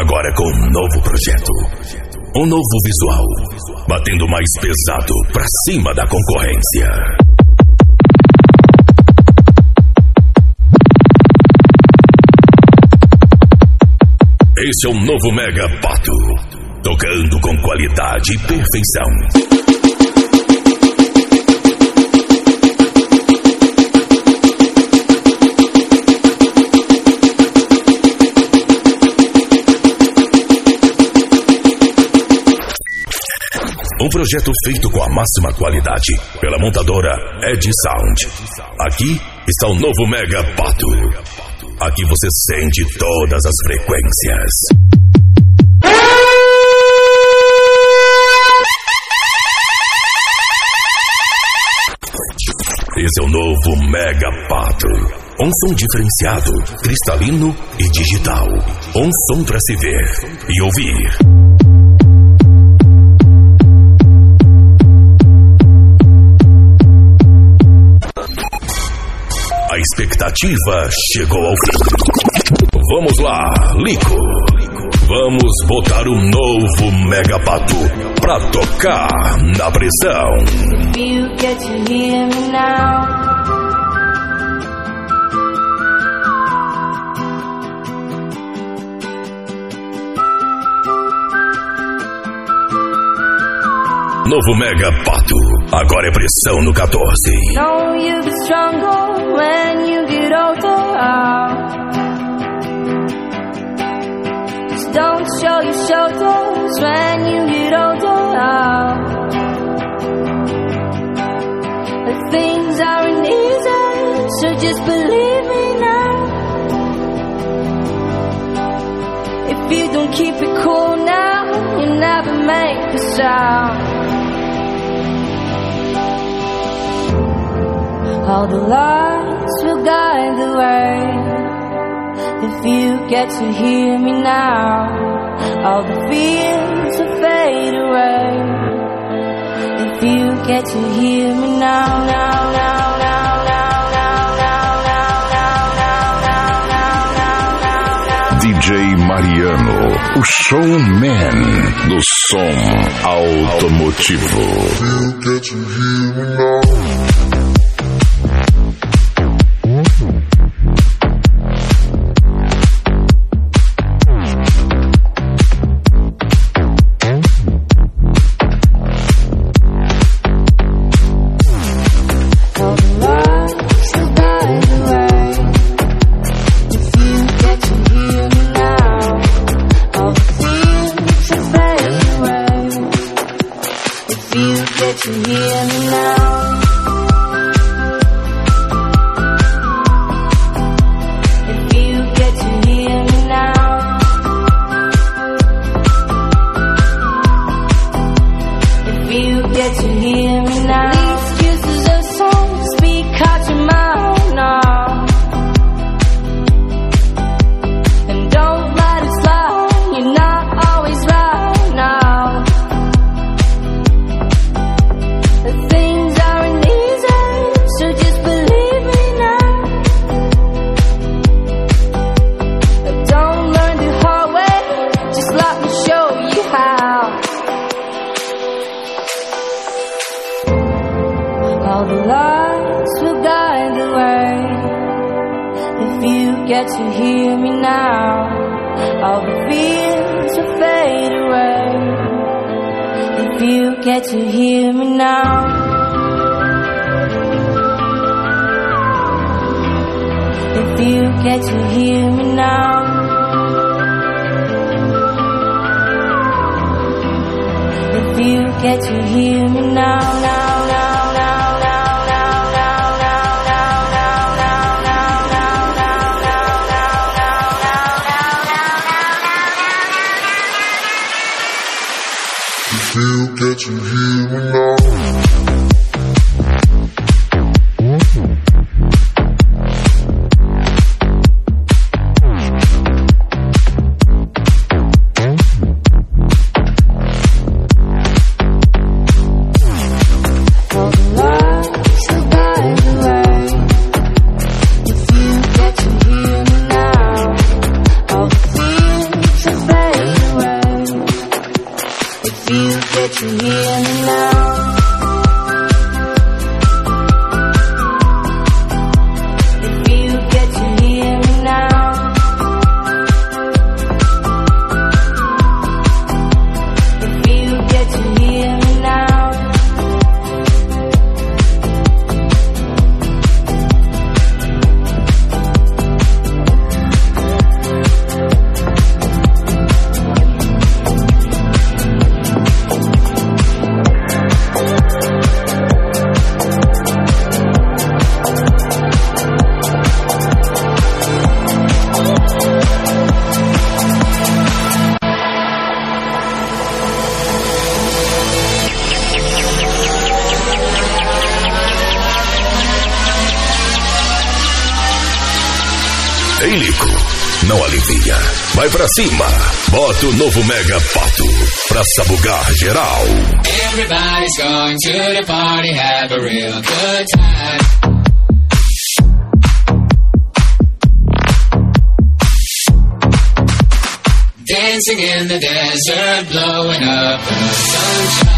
Agora com um novo projeto, um novo visual, batendo mais pesado pra cima da concorrência. Esse é o novo Mega Pato, tocando com qualidade e perfeição. Um projeto feito com a máxima qualidade pela montadora Ed Sound. Aqui está o novo Mega Pato. Aqui você sente todas as frequências. Esse é o novo Mega Pato. Um som diferenciado, cristalino e digital. Um som para se ver e ouvir. A expectativa chegou ao fim. Vamos lá, Lico. Vamos botar um novo Mega Pato pra tocar na pressão. If you get to hear me now. Novo Mega Pato, agora é pressão no 14. Know you get stronger when you get older. Just don't show your shoulders when you get older. But things aren't easy, so just believe me now. If you don't keep it cool now, you never make a sound. All the lights will guide the way. If you get to hear me now, all the fears will fade away. If you get to hear me now, now, now, now, now, now, now, now, now, now, now, now, now, now. DJ Mariano, o showman do som automotivo. You get to hear me now. You get to hear me now. If you get to hear me now, all the fears are fading. Ei, Lico, não alivia. Vai pra cima. Bota o novo Mega Pato pra sabugar geral. Everybody's going to the party, have a real good time. Dancing in the desert, blowing up the sunshine.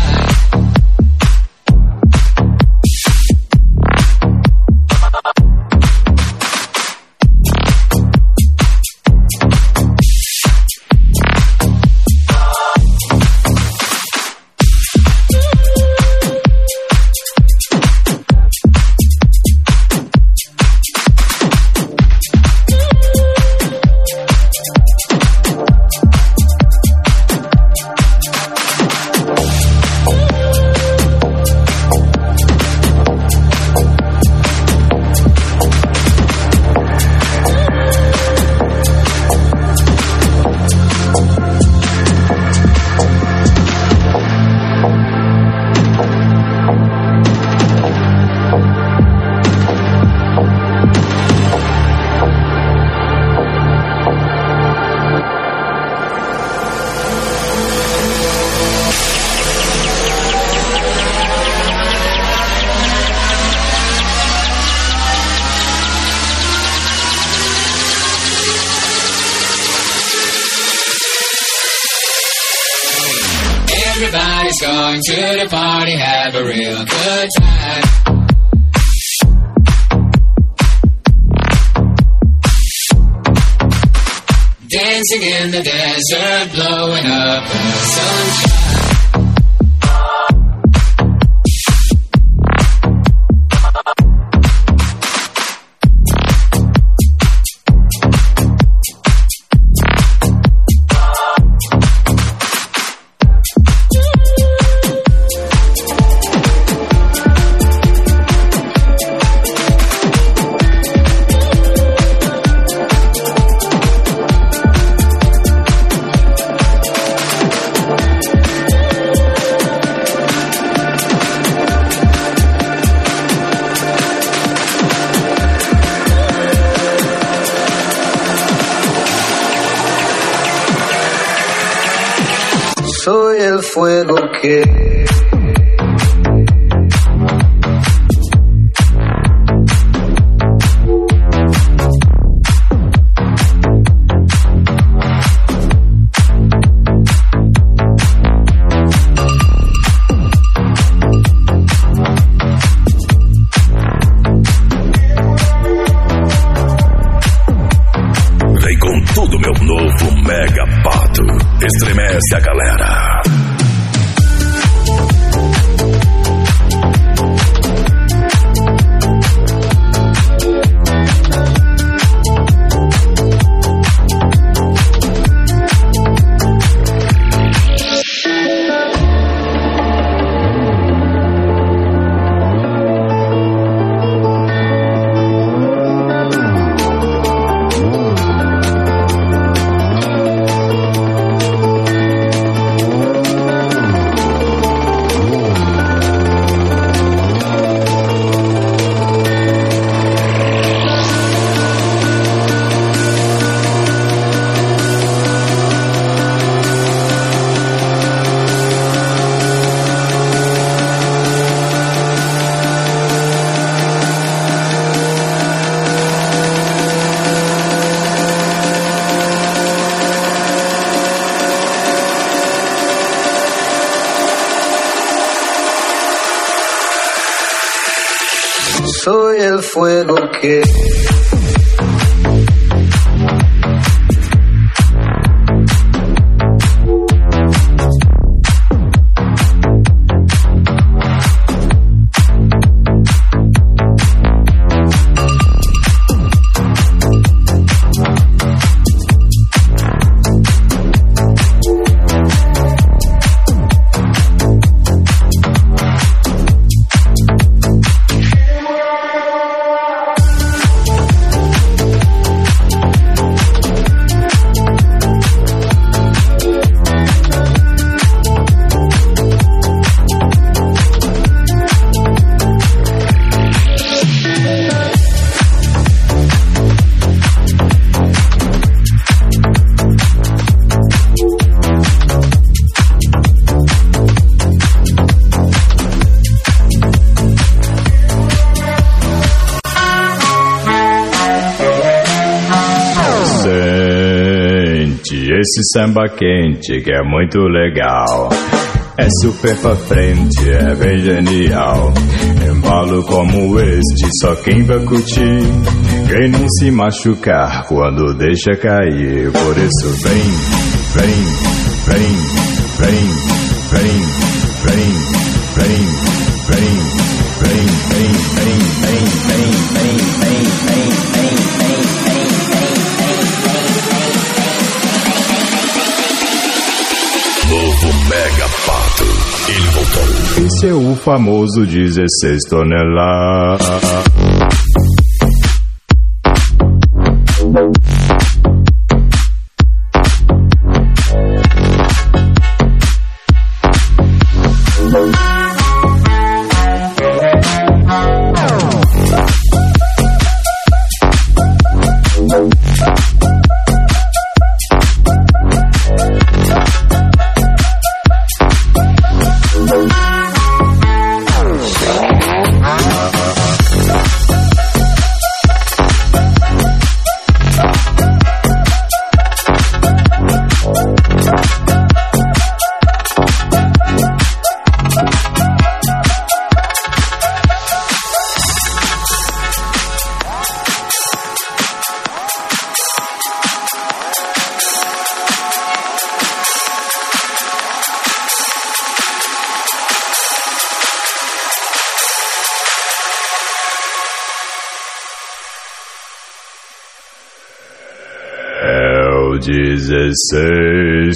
Everybody's going to the party, have a real good time. Dancing in the desert, blowing up the sunshine. Soy el fuego que Vem com tudo, meu novo Mega Pato. Estremece a galera. soy el fuego que esse samba quente que é muito legal. É super pra frente, é bem genial. Embalo como este, só quem vai curtir. Quem não se machucar quando deixa cair. Por isso vem, vem, vem, vem, vem, vem, vem, vem, vem, vem, vem, vem, vem, vem, vem, vem, vem, Novo Mega Pato, ele voltou. esse é o famoso 16 toneladas. É o 16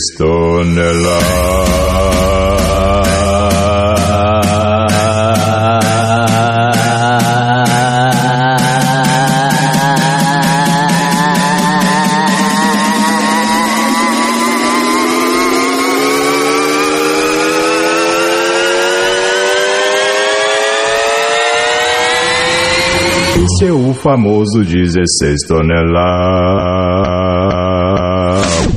Esse é o famoso 16 toneladas.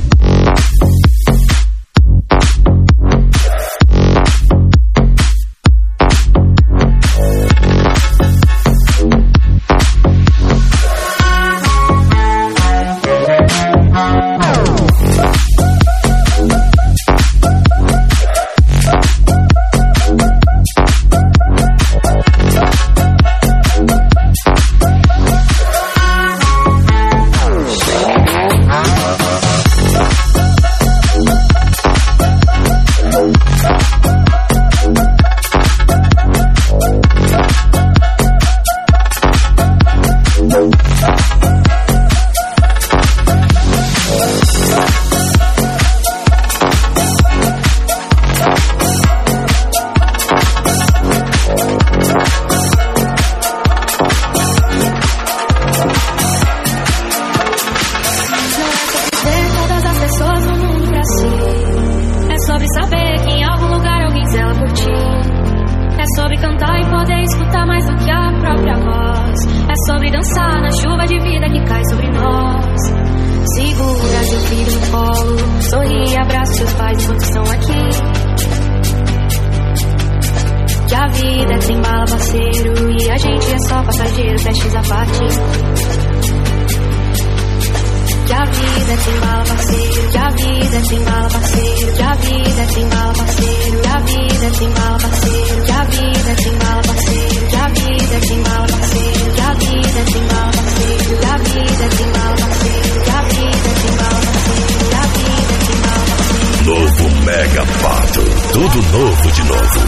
Novo Mega Pato, tudo novo de novo.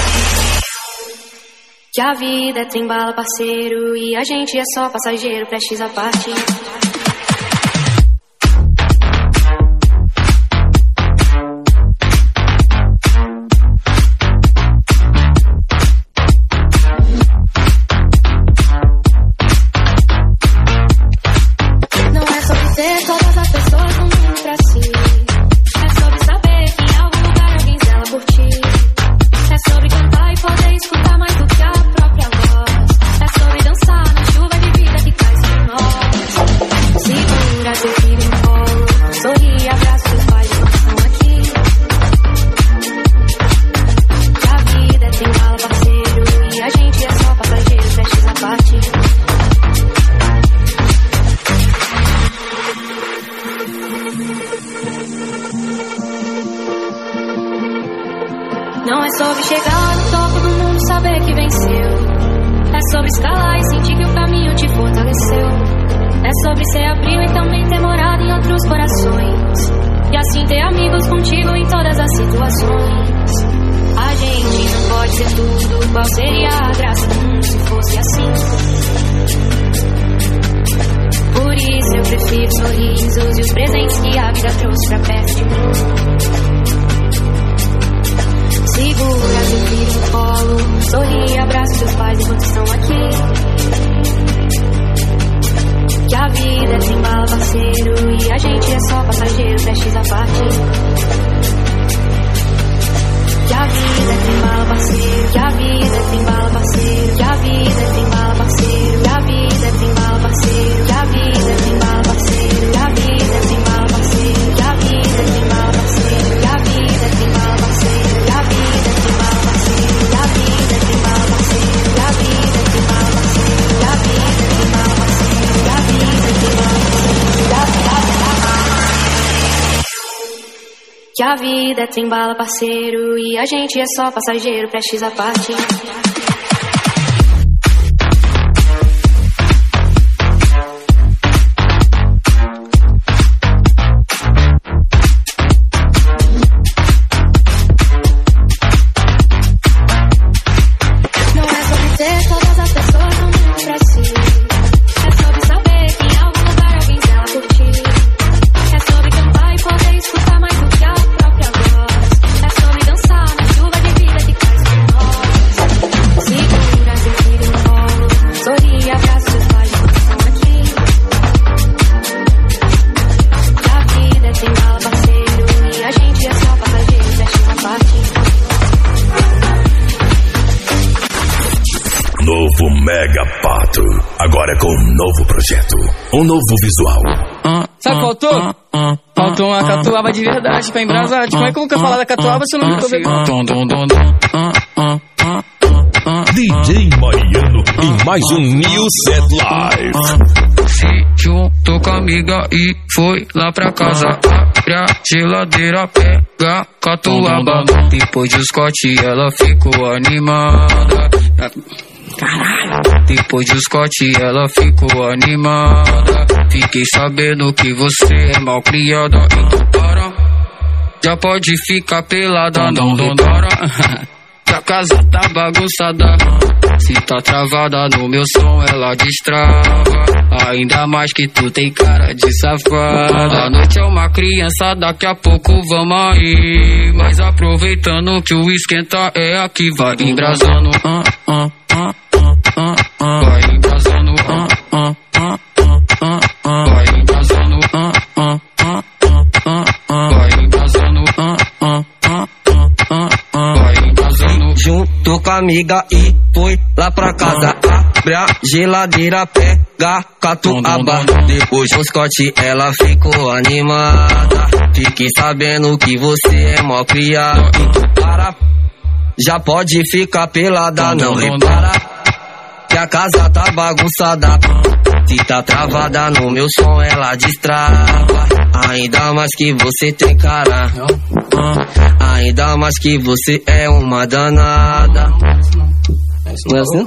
Que a vida tem bala, parceiro, e a gente é só passageiro, prestes a partir. qual seria a graça do mundo se fosse assim. Por isso eu prefiro sorrisos e os presentes que a vida trouxe pra perto de mim. Segura seu filho no colo, sorri e abraça seus pais enquanto estão aqui. Que a vida é sem bala, parceiro, e a gente é só passageiro, prestes a partir. Que a vida é sem bala, parceiro, que a vida é sem bala, parceiro, que a vida é sem bala, parceiro, que a vida é sem bala, parceiro, que a vida é sem bala, parceiro, que a vida é sem bala, parceiro, que a vida é sem bala, parceiro, que a vida é sem bala, parceiro, que a vida é sem bala, parceiro, que a vida é sem bala, parceiro, que a vida é sem bala, parceiro, que a vida é sem bala, parceiro, que a vida é sem bala, que a vida é trem bala, parceiro, e a gente é só passageiro, prestes a partir. Não é sobre ter todas as pessoas no mundo pra si. É sobre saber que em algum lugar alguém dela curtir. É sobre cantar e poder escutar mais do que a própria voz. É sobre dançar na chuva de vida que cai sobre nós. Segura seu filho no colo, sorri e abraça seus pais enquanto estão aqui. Que a vida é sem bala, parceiro, e a gente é só passageiro, prestes a partir. Novo Mega Pato. Agora é com um novo projeto. Um novo visual. Sabe o que faltou? Faltou uma catuaba de verdade pra embrasar. Como é que eu nunca falar da catuaba se eu não me tô bebendo? DJ Mariano em mais um New Set Live. Se juntou com a amiga e foi lá pra casa. Abre a geladeira, pega catuaba. Depois do Scott ela ficou animada. Caralho. Depois do Scott ela ficou animada. Fiquei sabendo que você é mal criada. Então para, já pode ficar pelada, não repara. Que a casa tá bagunçada. Se tá travada no meu som ela destrava. Ainda mais que tu tem cara de safada. A noite é uma criança, daqui a pouco vamos aí. Mas aproveitando que o esquenta é aqui. Vai embrasando, vai embrasando, vai embrasando, vai embrasando, vai embrasando. Junto com a amiga e foi lá pra casa. Abre a geladeira, pega catuaba. Depois do Scott ela ficou animada. Fiquei sabendo que você é mó criado. Então para, já pode ficar pelada, não repara. Que a casa tá bagunçada. Se tá travada no meu som ela destrava. Ainda mais que você tem cara. Ainda mais que você é uma danada. Não é assim?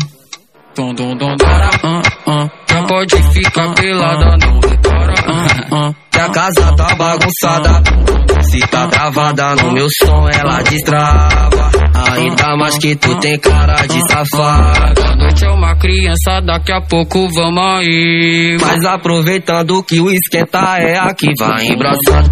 Já pode ficar pelada, não repara. Que a casa tá bagunçada. Se tá travada no meu som ela destrava. Ainda mais que tu tem cara de safada. A noite é uma criança, daqui a pouco vamos aí. Mas aproveitando que o esquenta é aqui, vai embraçado.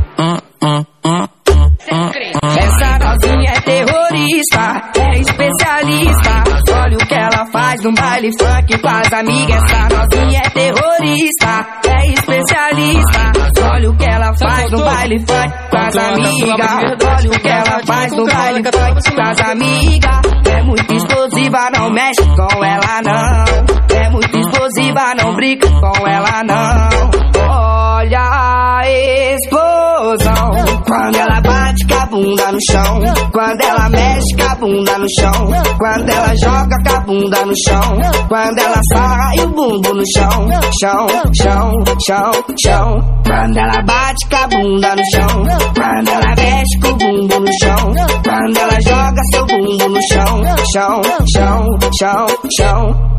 Essa novinha é terrorista, é especialista. Olha o que ela faz no baile funk com as amigas. Essa novinha é terrorista, é especialista. Olha o que ela faz no baile funk com as amigas. Olha o que ela faz no baile funk com as amigas. É muito explosiva, não mexe com ela não. É muito explosiva, não brinca com ela não. Olha a explosão quando ela bate com a bunda no chão, quando ela mexe com a bunda no chão, quando ela joga com a bunda no chão, quando ela sarra e o bumbum no chão, chão, chão, chão, chão. Quando ela bate com a bunda no chão, quando ela mexe com o bumbum no chão, quando ela joga seu bumbum no chão, chão, chão, chão, chão.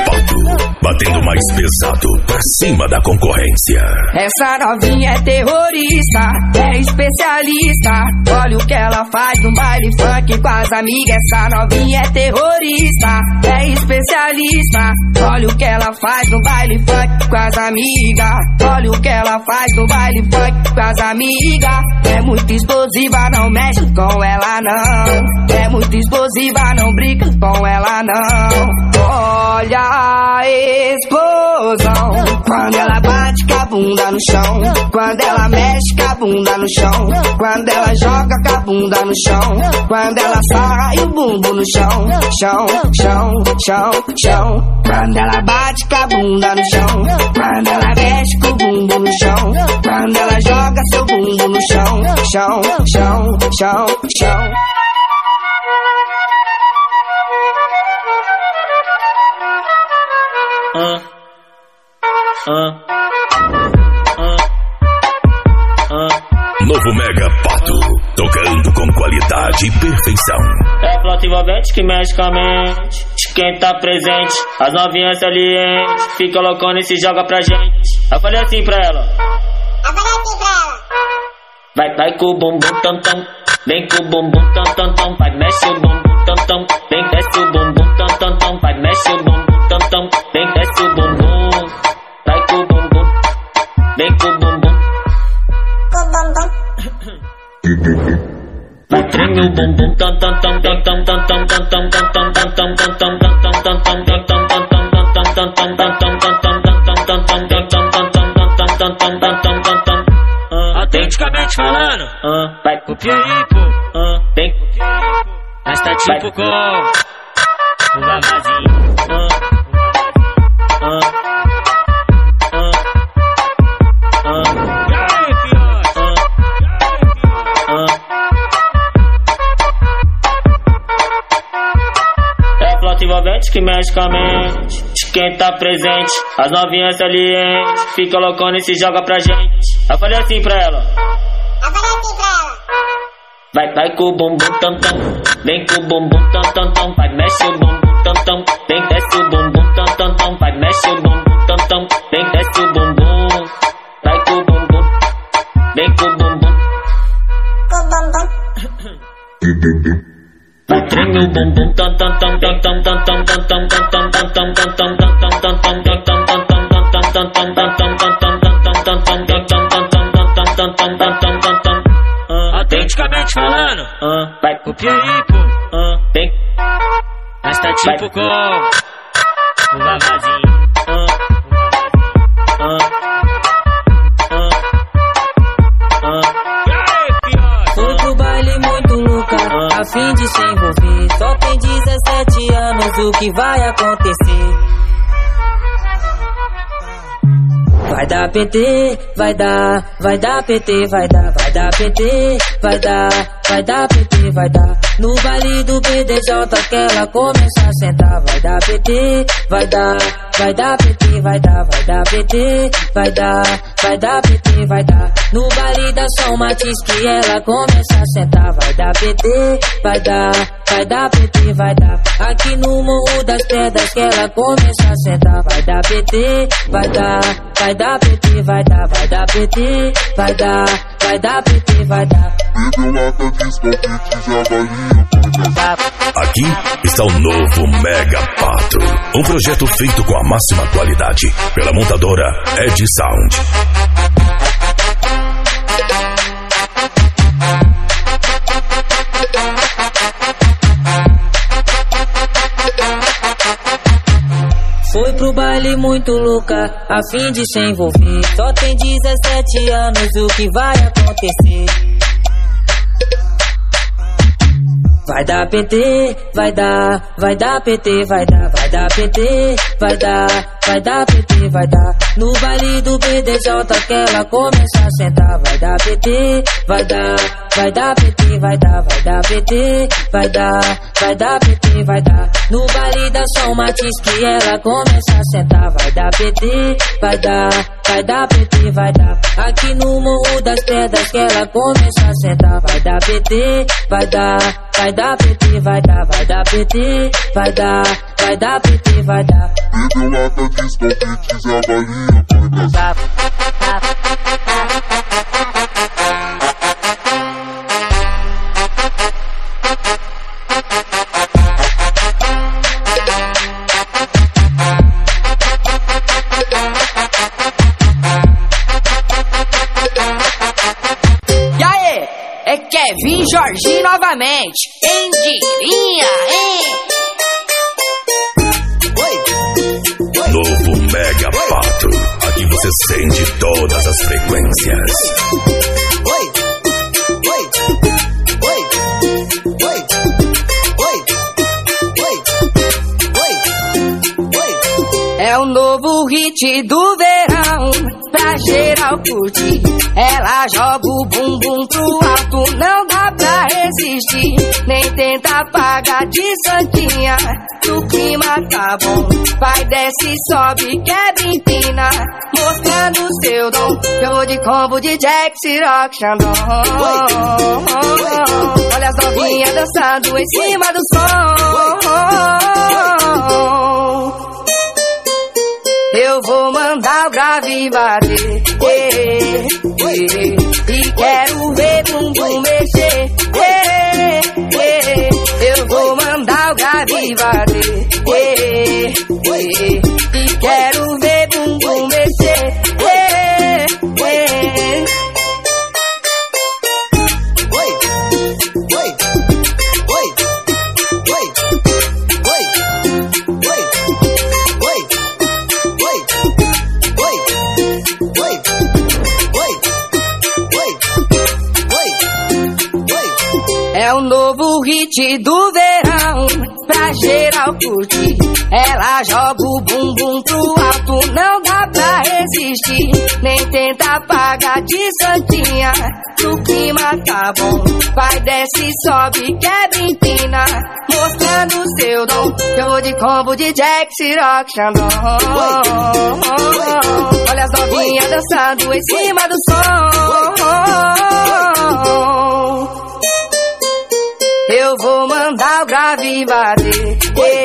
Pato, batendo mais pesado pra cima da concorrência. Essa novinha é terrorista, é especialista. Olha o que ela faz no baile funk com as amigas. Essa novinha é terrorista, é especialista. Olha o que ela faz no baile funk com as amigas. Olha o que ela faz no baile funk com as amigas. É muito explosiva, não mexe com ela não. É muito explosiva, não brinca com ela não. Olha a explosão quando ela bate com a bunda no chão, quando ela mexe com a bunda no chão, quando ela joga com a bunda no chão, quando ela sai o bumbum no chão, chão, chão, chão, chão. Quando ela bate com a bunda no chão, quando ela mexe com o bumbum no chão, quando ela joga seu bumbum no chão, chão, chão, chão, chão. Novo Mega Pato, tocando com qualidade e perfeição. É flauta envolvente que mexe com a mente de quem tá presente. As novinhas salientes fica loucona e se joga pra gente. Eu falei assim pra ela. Vai com o bumbum tam tam, vem com o bumbum tam tam tam, vai mexe o bumbum tam tam, vem desce o bumbum tam tam tam, vai mexe o bumbum tam tam, vem desce o bumbum, vai com o bumbum, vem com o bumbum, vai treme o bumbum tam tam tam tam tam tam tam tam tam tam tam tam tam tam tam tam tam autenticamente falando, vai o Pieripo, vem, mas tá tipo com o Vavazinho. É flauta envolvente que mexe com a mente de quem tá presente. As novinhas salientes fica loucona e se joga pra gente. Eu falei assim pra ela. Vai com o bumbum tam tam, vem com o bumbum tam tam tam, vai mexe o bumbum tam tam, vem desce o bumbum tam tam tam, vai mexe o bumbum tam tam, vem desce o bumbum, vai com o bumbum, vem com o bumbum, vai treme o bumbum tam tam tam tam tam tam tam tam tam tam tam tam tam tam tam tam tam autenticamente falando, vai o Pieripo, vem, mas tá tipo com o Vavazinho. Fui pro baile muito louca, a fim de se envolver. Só tem 17 anos, o que vai acontecer? Vai dar PT, vai dar PT, vai dar PT, vai dar PT, vai dar. No baile do BDJ que ela começa a sentar. Vai dar PT, vai dar PT, vai dar PT, vai dar PT, vai dar. No baile da São Martins que ela começa a sentar. Vai dar PT, vai dar PT, vai dar. Aqui no Morro das Pedras que ela começa a sentar. Vai dar PT, vai dar PT, vai dar PT, vai dar PT, vai dar. Aqui está o novo Mega Pato, um projeto feito com a máxima qualidade pela montadora Ed Sound. Foi pro baile muito louca, a fim de se envolver. Só tem 17 anos, o que vai acontecer? Vai dar PT, vai dar PT, vai dar PT, vai dar PT, vai dar. No baile do BDJ que ela começa a sentar. Vai dar PT, vai dar PT, vai dar PT, vai dar PT, vai dar. No baile da São Martins que ela começa a sentar. Vai dar PT, vai dar PT, vai dar. Aqui no Morro das Pedras que ela começa a sentar. Vai dar PT, vai dar vai dar PT, vai dar PT, vai dar PT, vai dar. Bebeu lata de escopete, Zé Balinha, põe pra Dá. É Kevin Jorginho novamente. Quem diria, hein? Novo Mega Pato. Aqui você sente todas as frequências. É o novo hit do verão, pra geral curtir. Ela joga o bumbum pro alto, não dá pra resistir. Nem tenta apagar de santinha, o clima tá bom. Vai, desce, sobe, quebra, empina, mostrando seu dom. Eu vou de combo de Jack, Ciroc, Xandão. Olha as novinhas dançando em cima do som. Eu vou mandar o grave bater, e quero ver bumbum mexer, eu vou mandar o grave bater, e quero ver bumbum mexer, É o novo hit do verão, pra geral curtir. Ela joga o bumbum pro alto, não dá pra resistir. Nem tenta apagar de santinha, o clima tá bom. Vai, desce, sobe, quebra, empina, mostrando seu dom. Eu vou de combo de Jack, Ciroc, Xandão. Olha as novinhas dançando em cima do som. Eu vou mandar o grave bater,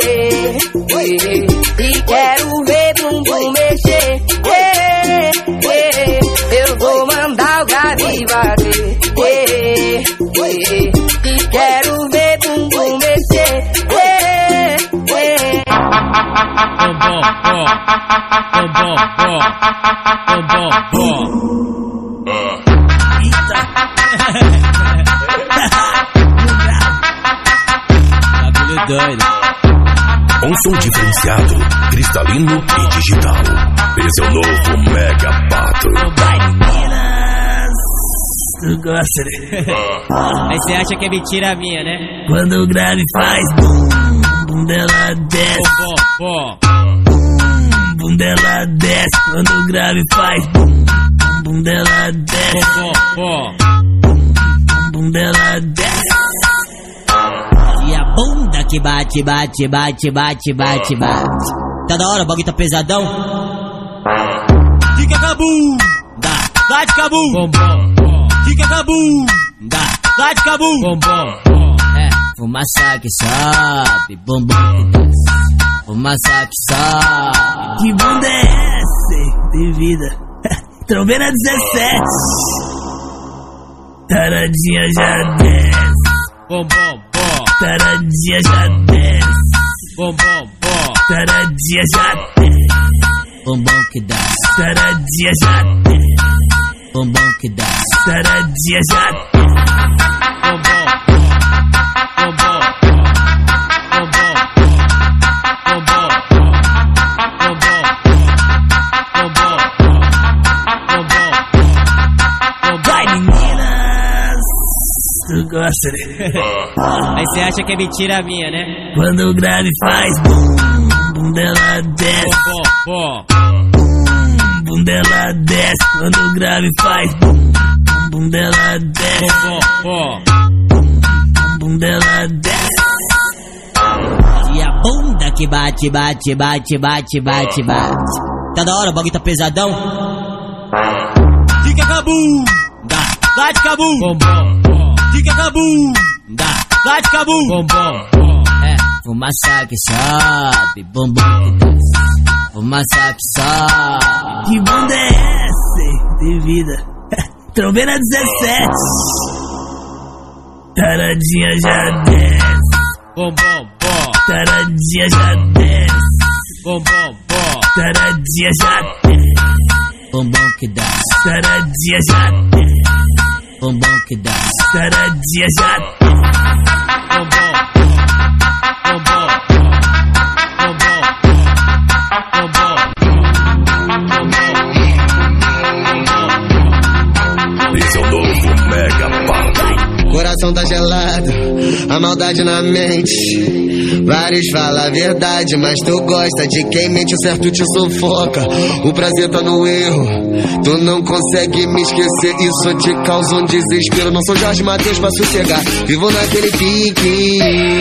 e quero ver bumbum mexer, eu vou mandar o grave bater, e quero ver bumbum mexer, Doido. Um som diferenciado, cristalino e digital. Esse é o novo Mega Pato. Vai, meninas! Tu gosta, né? Aí você acha que é mentira minha, né? Quando o grave faz bum, bum dela desce. Bum dela desce. Quando o grave faz bum, bum dela desce. Bum dela desce. E a bunda que bate, bate, bate, bate, bate, bate. Tá da hora, o bagulho tá pesadão. Fica cabum, dá, vai de cabum, bombom. Fica cabum, dá, vai de cabum, bombom. É, fumaça que sobe, bombom que desce. Fumaça que sobe. Que bunda é essa, de vida? Trombena 17. Taradinha já desce. Bombom. Taradinha já desce. Bombom. Taradinha já desce. Bombom que desce. Taradinha já desce. Bombom que desce. Taradinha já desce. Bombom. Vai, meninas! Tu gosta, né? Aí você acha que é mentira minha, né? Quando o grave faz bum, bum dela desce. Bum dela desce. Quando o grave faz bum, bum dela desce. Bum dela desce. E a bunda que bate, bate, bate, bate, bate, bate. Tá da hora, o bagulho tá pesadão. Fica cabum, dá, bate cabum, bombom. Fica cabum, dá, Vai de cabu. Bombom. Fumaça que sobe, bombom que desce. Fumaça que sobe. Que banda é essa? De vida. Trombeta 17. Taradinha já desce. Bombom. Taradinha já desce. Bombom. Taradinha já desce. Bombom que desce. Taradinha já desce. Bombom que desce. Taradinha já desce. Bombom. Esse é o novo Mega Pato. Coração tá gelado, a maldade na mente. Vários falam a verdade, mas tu gosta de quem mente, o certo te sufoca. O prazer tá no erro, tu não consegue me esquecer. Isso te causa um desespero. Não sou Jorge Mateus pra sossegar, vivo naquele pique.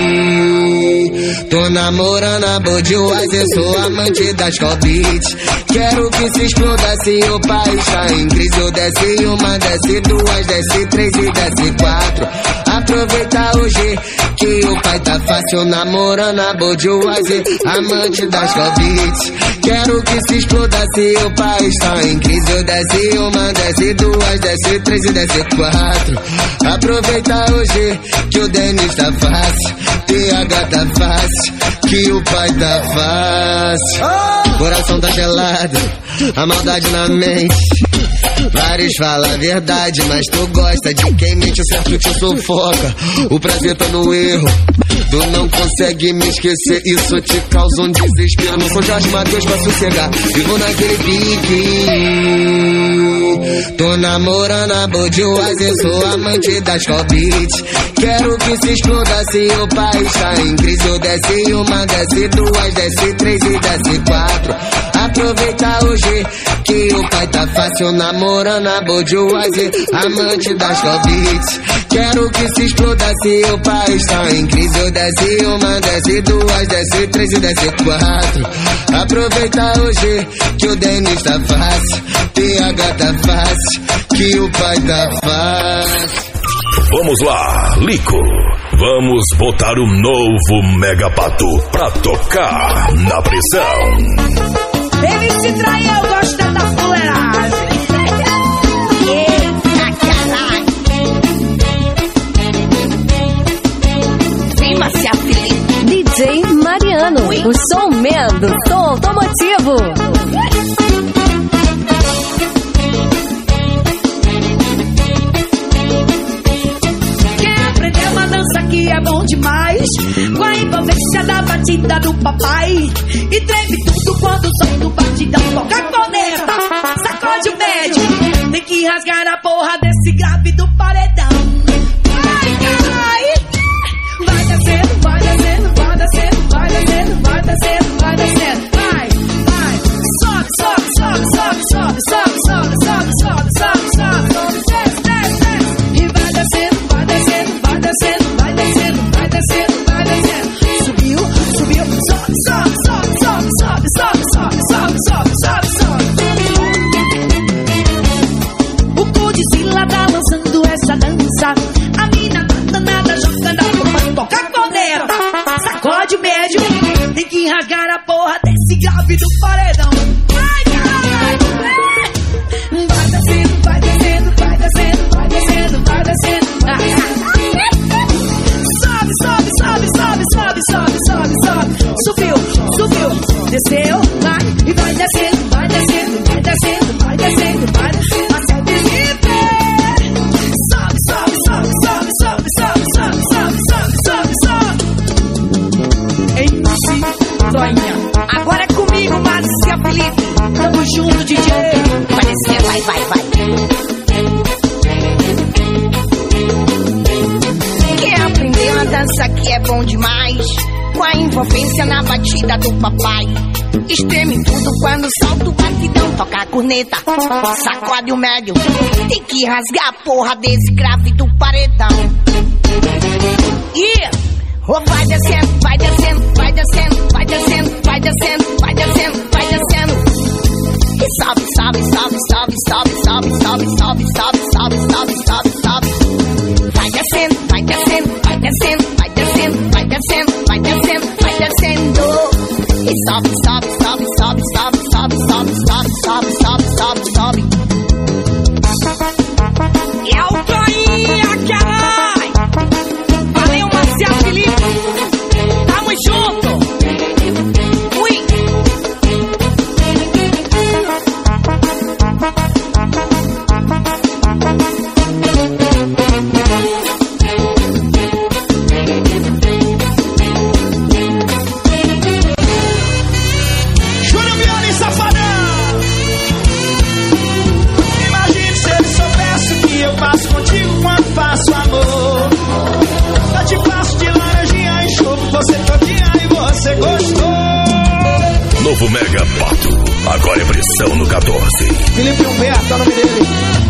Tô namorando a Budweiser, sou amante das Beats. Quero que se exploda se o país tá em crise. Eu desce uma, desce duas, desce três e desce quatro. Aproveita hoje que o pai tá fácil, namorando a Budweiser, amante das Beats. Quero que se exploda se o país tá em crise. Eu desce uma, desce duas, desce três e desce quatro. Aproveita hoje que o Denis tá fácil, TH tá fácil, que o pai tá fácil. Coração tá gelado, a maldade na mente. Vários falam a verdade, mas tu gosta de quem mente, o certo te sufoca. O prazer tá no erro, tu não consegue me esquecer. Isso te causa um desespero. Não sou Jorge Mateus pra sossegar, vivo naquele pique. Tô namorando a Budweiser, sou amante das Beats. Quero que se exploda se o país tá em crise. Eu desce uma, desce duas, desce três e desce quatro. Aproveita hoje que o pai tá fácil, namorando a Budweiser, amante das Beats. Quero que se exploda se o país tá em crise. Eu desce uma, desce duas, desce três e desce quatro. Aproveita hoje que o Denis tá fácil, TH tá fácil, que o pai tá fácil. Vamos lá, Lico. Vamos botar um novo Mega Pato pra tocar na pressão. Ele se traiu, gosta da fuleiragem. DJ Mariano, o showman do som automotivo. Quer aprender uma dança que é bom demais, com a envolvência da batida do papai, e treme tudo quando o som do batidão toca a corneta. Sacode o médio, tem que rasgar a porra desse grave do paredão. Vai descendo, vai descendo, vai descendo, vai descendo, vai descendo, vai descendo. Vai, vai, sobe, sobe, sobe, sobe, sobe, sobe, sobe, sobe, sobe, sobe, sobe, desce, desce, desce. E vai descendo, vai descendo, vai descendo, vai descendo, vai descendo, vai descendo. Subiu, subiu, sobe, sobe, sobe, sobe, sobe, sobe, sobe, sobe, sobe, sobe, sobe. O Godzilla tá lançando essa dança. A mina danada jogando a roupa, toca a corneta. Sacode o médio, tem que rasgar a porra desse grave do paredão. Vai, caralho, vai descendo, vai descendo, vai descendo, vai descendo, vai descendo. Sobe, sobe, sobe, sobe, sobe, sobe, sobe, sobe. Subiu, subiu, desceu, vai e vai descendo, vai descendo, vai descendo, vai descendo, vai descendo. Acerta esse pé. Sobe, sobe, sobe, sobe, sobe, sobe, sobe, sobe, sobe, sobe. MC Zoinha. Agora é comigo, Márcia Felipe. Tamo junto, DJ. Vai descer, vai, vai, vai. Quer aprender uma dança que é bom demais, com a envolvência na batida do papai. Estreme tudo quando solta o batidão, toca a corneta, sacode o médio, tem que rasgar a porra desse grave do paredão. E vai descendo, vai descendo, vai descendo, vai descendo, vai descendo, vai descendo, vai descendo. E sobe, sobe, sobe, sobe, sobe, sobe, sobe, sobe, sobe, sobe, sobe, sobe, sobe. Vai descendo, vai descendo, vai descendo, vai sobe, sobe, sobe, sobe. E é o Toinha, caralho! Valeu, Marcelo Felipe! Tamo junto! Ui! Novo Mega Pato, agora é pressão no 14. Felipe Humberto é o nome dele.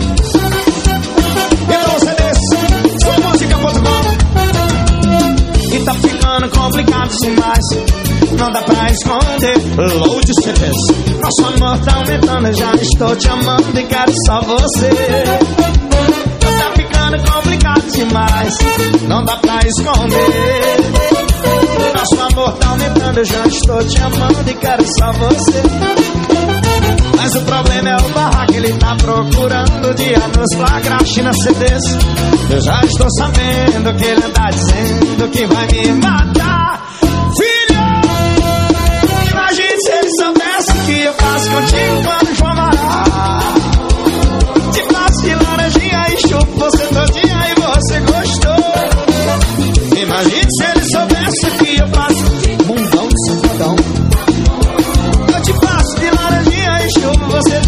Então você desce, suamusica.com. E tá ficando complicado demais, não dá pra esconder. Load CDs, nosso amor tá aumentando, já estou te amando e quero só você. Tá ficando complicado demais, não dá pra esconder. Nosso amor tá aumentando, eu já estou te amando e quero só você. Mas o problema é o barraco, ele tá procurando o dia nos flagrar China CDs. Eu já estou sabendo que ele tá dizendo que vai me matar. Filho, imagine se ele soubesse o que eu faço contigo quando João Amaral. Te faço de laranjinha e chupo você todinha e você gostou. Imagine se ele soubesse o que eu faço mundão de safadão. Eu te faço de laranjinha e chupo você.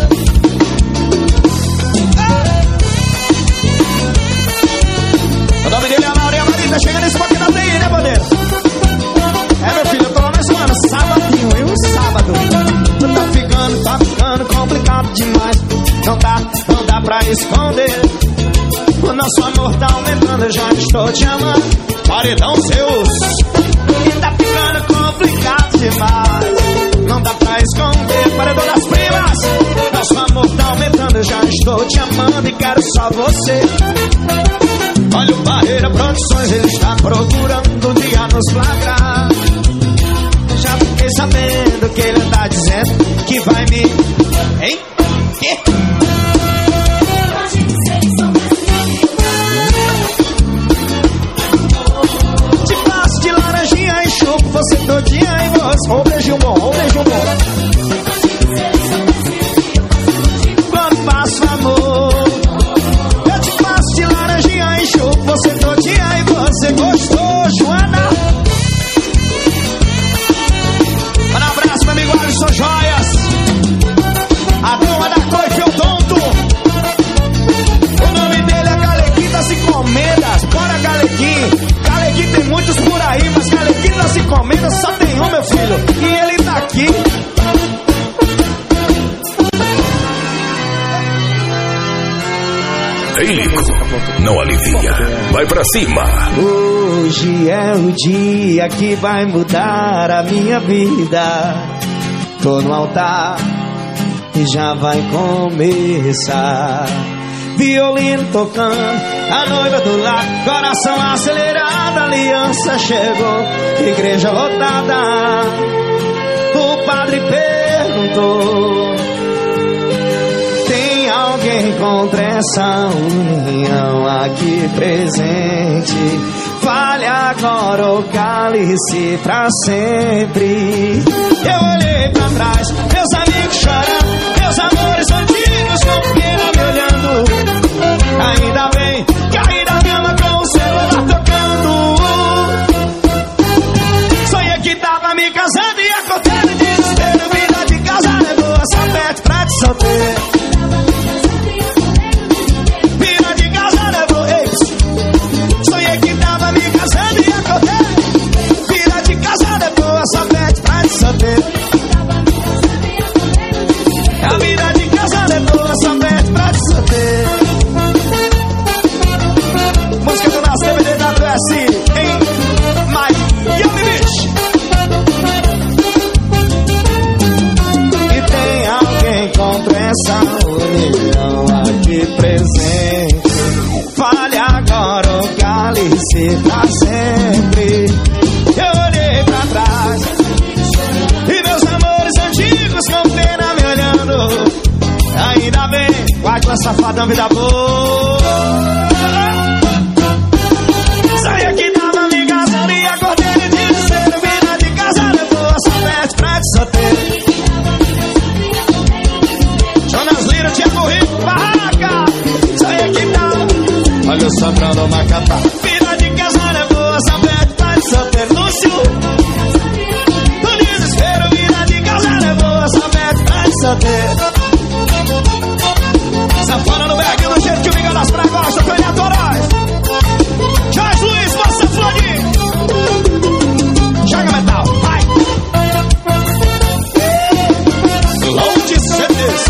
O nome dele é Laura Marita. Chega nesse pouquinho da TI, né, poder? É, meu filho, eu tô lá na semana, sabadinho, e um sábado. Tá ficando complicado demais. Não dá pra esconder. O nosso amor tá aumentando, eu já estou te amando. Paredão seus. E tá ficando complicado demais, não dá pra esconder. Paredão das primas. Nosso amor tá aumentando, eu já estou te amando e quero só você. Olha o Barreira Produções, ele está procurando um dia nos flagrar. Já fiquei sabendo que ele tá dizendo que vai me... Hein? Que? Você todinha e você. Ô beijinho bom, ô beijinho bom. Quando faço amor, eu te faço de laranjinha e chupo você todinha e você gostou, Joana. Manda um abraço, meu amigo Alisson Joias. A dama da coifa, eu tonto. O nome dele é Galequim das Encomendas. Bora, Galequim. Galequim tem muitos por aí, mas Galequim das Encomendas só tem um, meu filho. E ele tá aqui. Ei, Lico, não alivia, vai pra cima. Hoje é o dia que vai mudar a minha vida. Tô no altar e já vai começar. Violino tocando, a noiva do lar, coração acelerado, aliança chegou, igreja lotada. O padre perguntou: tem alguém contra essa união aqui presente? Fale agora ou cale-se pra sempre. Eu olhei pra trás, meus amigos chorando, meus amores antigos com pena me olhando. Ainda bem que aí da cama com o celular tocando. Sonhei que tava me casando e acordando de desespero. Vida de casar é boa, só pede pra te solteiro. Vida de casar é boa, ei. Sonhei que tava me casando e acordando. Vida de casar é boa, só pede pra te solteiro. A vida de casar é boa, só pede pra te solteiro. Música do nosso DVDWS em Miami Beach. E tem alguém contra essa união aqui presente? Fale agora ou cale-se pra sempre. Eu olhei pra trás e meus amores antigos com pena me olhando. Ainda bem, guarde uma safadão, vida boa. Saí aqui, tava me casando e acordei de terceiro. Vida de casa levou a sorvete pra te solteiro. Jonas Lira tinha corrido, barraca. Saí aqui, tava, olha o sobrão do Macapá. Vida de casa levou a sorvete pra te solteiro. Lúcio, no desespero, vida de casa levou a sorvete pra te solteiro. Safona no berg do jeito que o Miguel das Pragas gosta, Felipe Torais. Jorge Luiz, passa Flori. Joga metal, vai. Load CDs.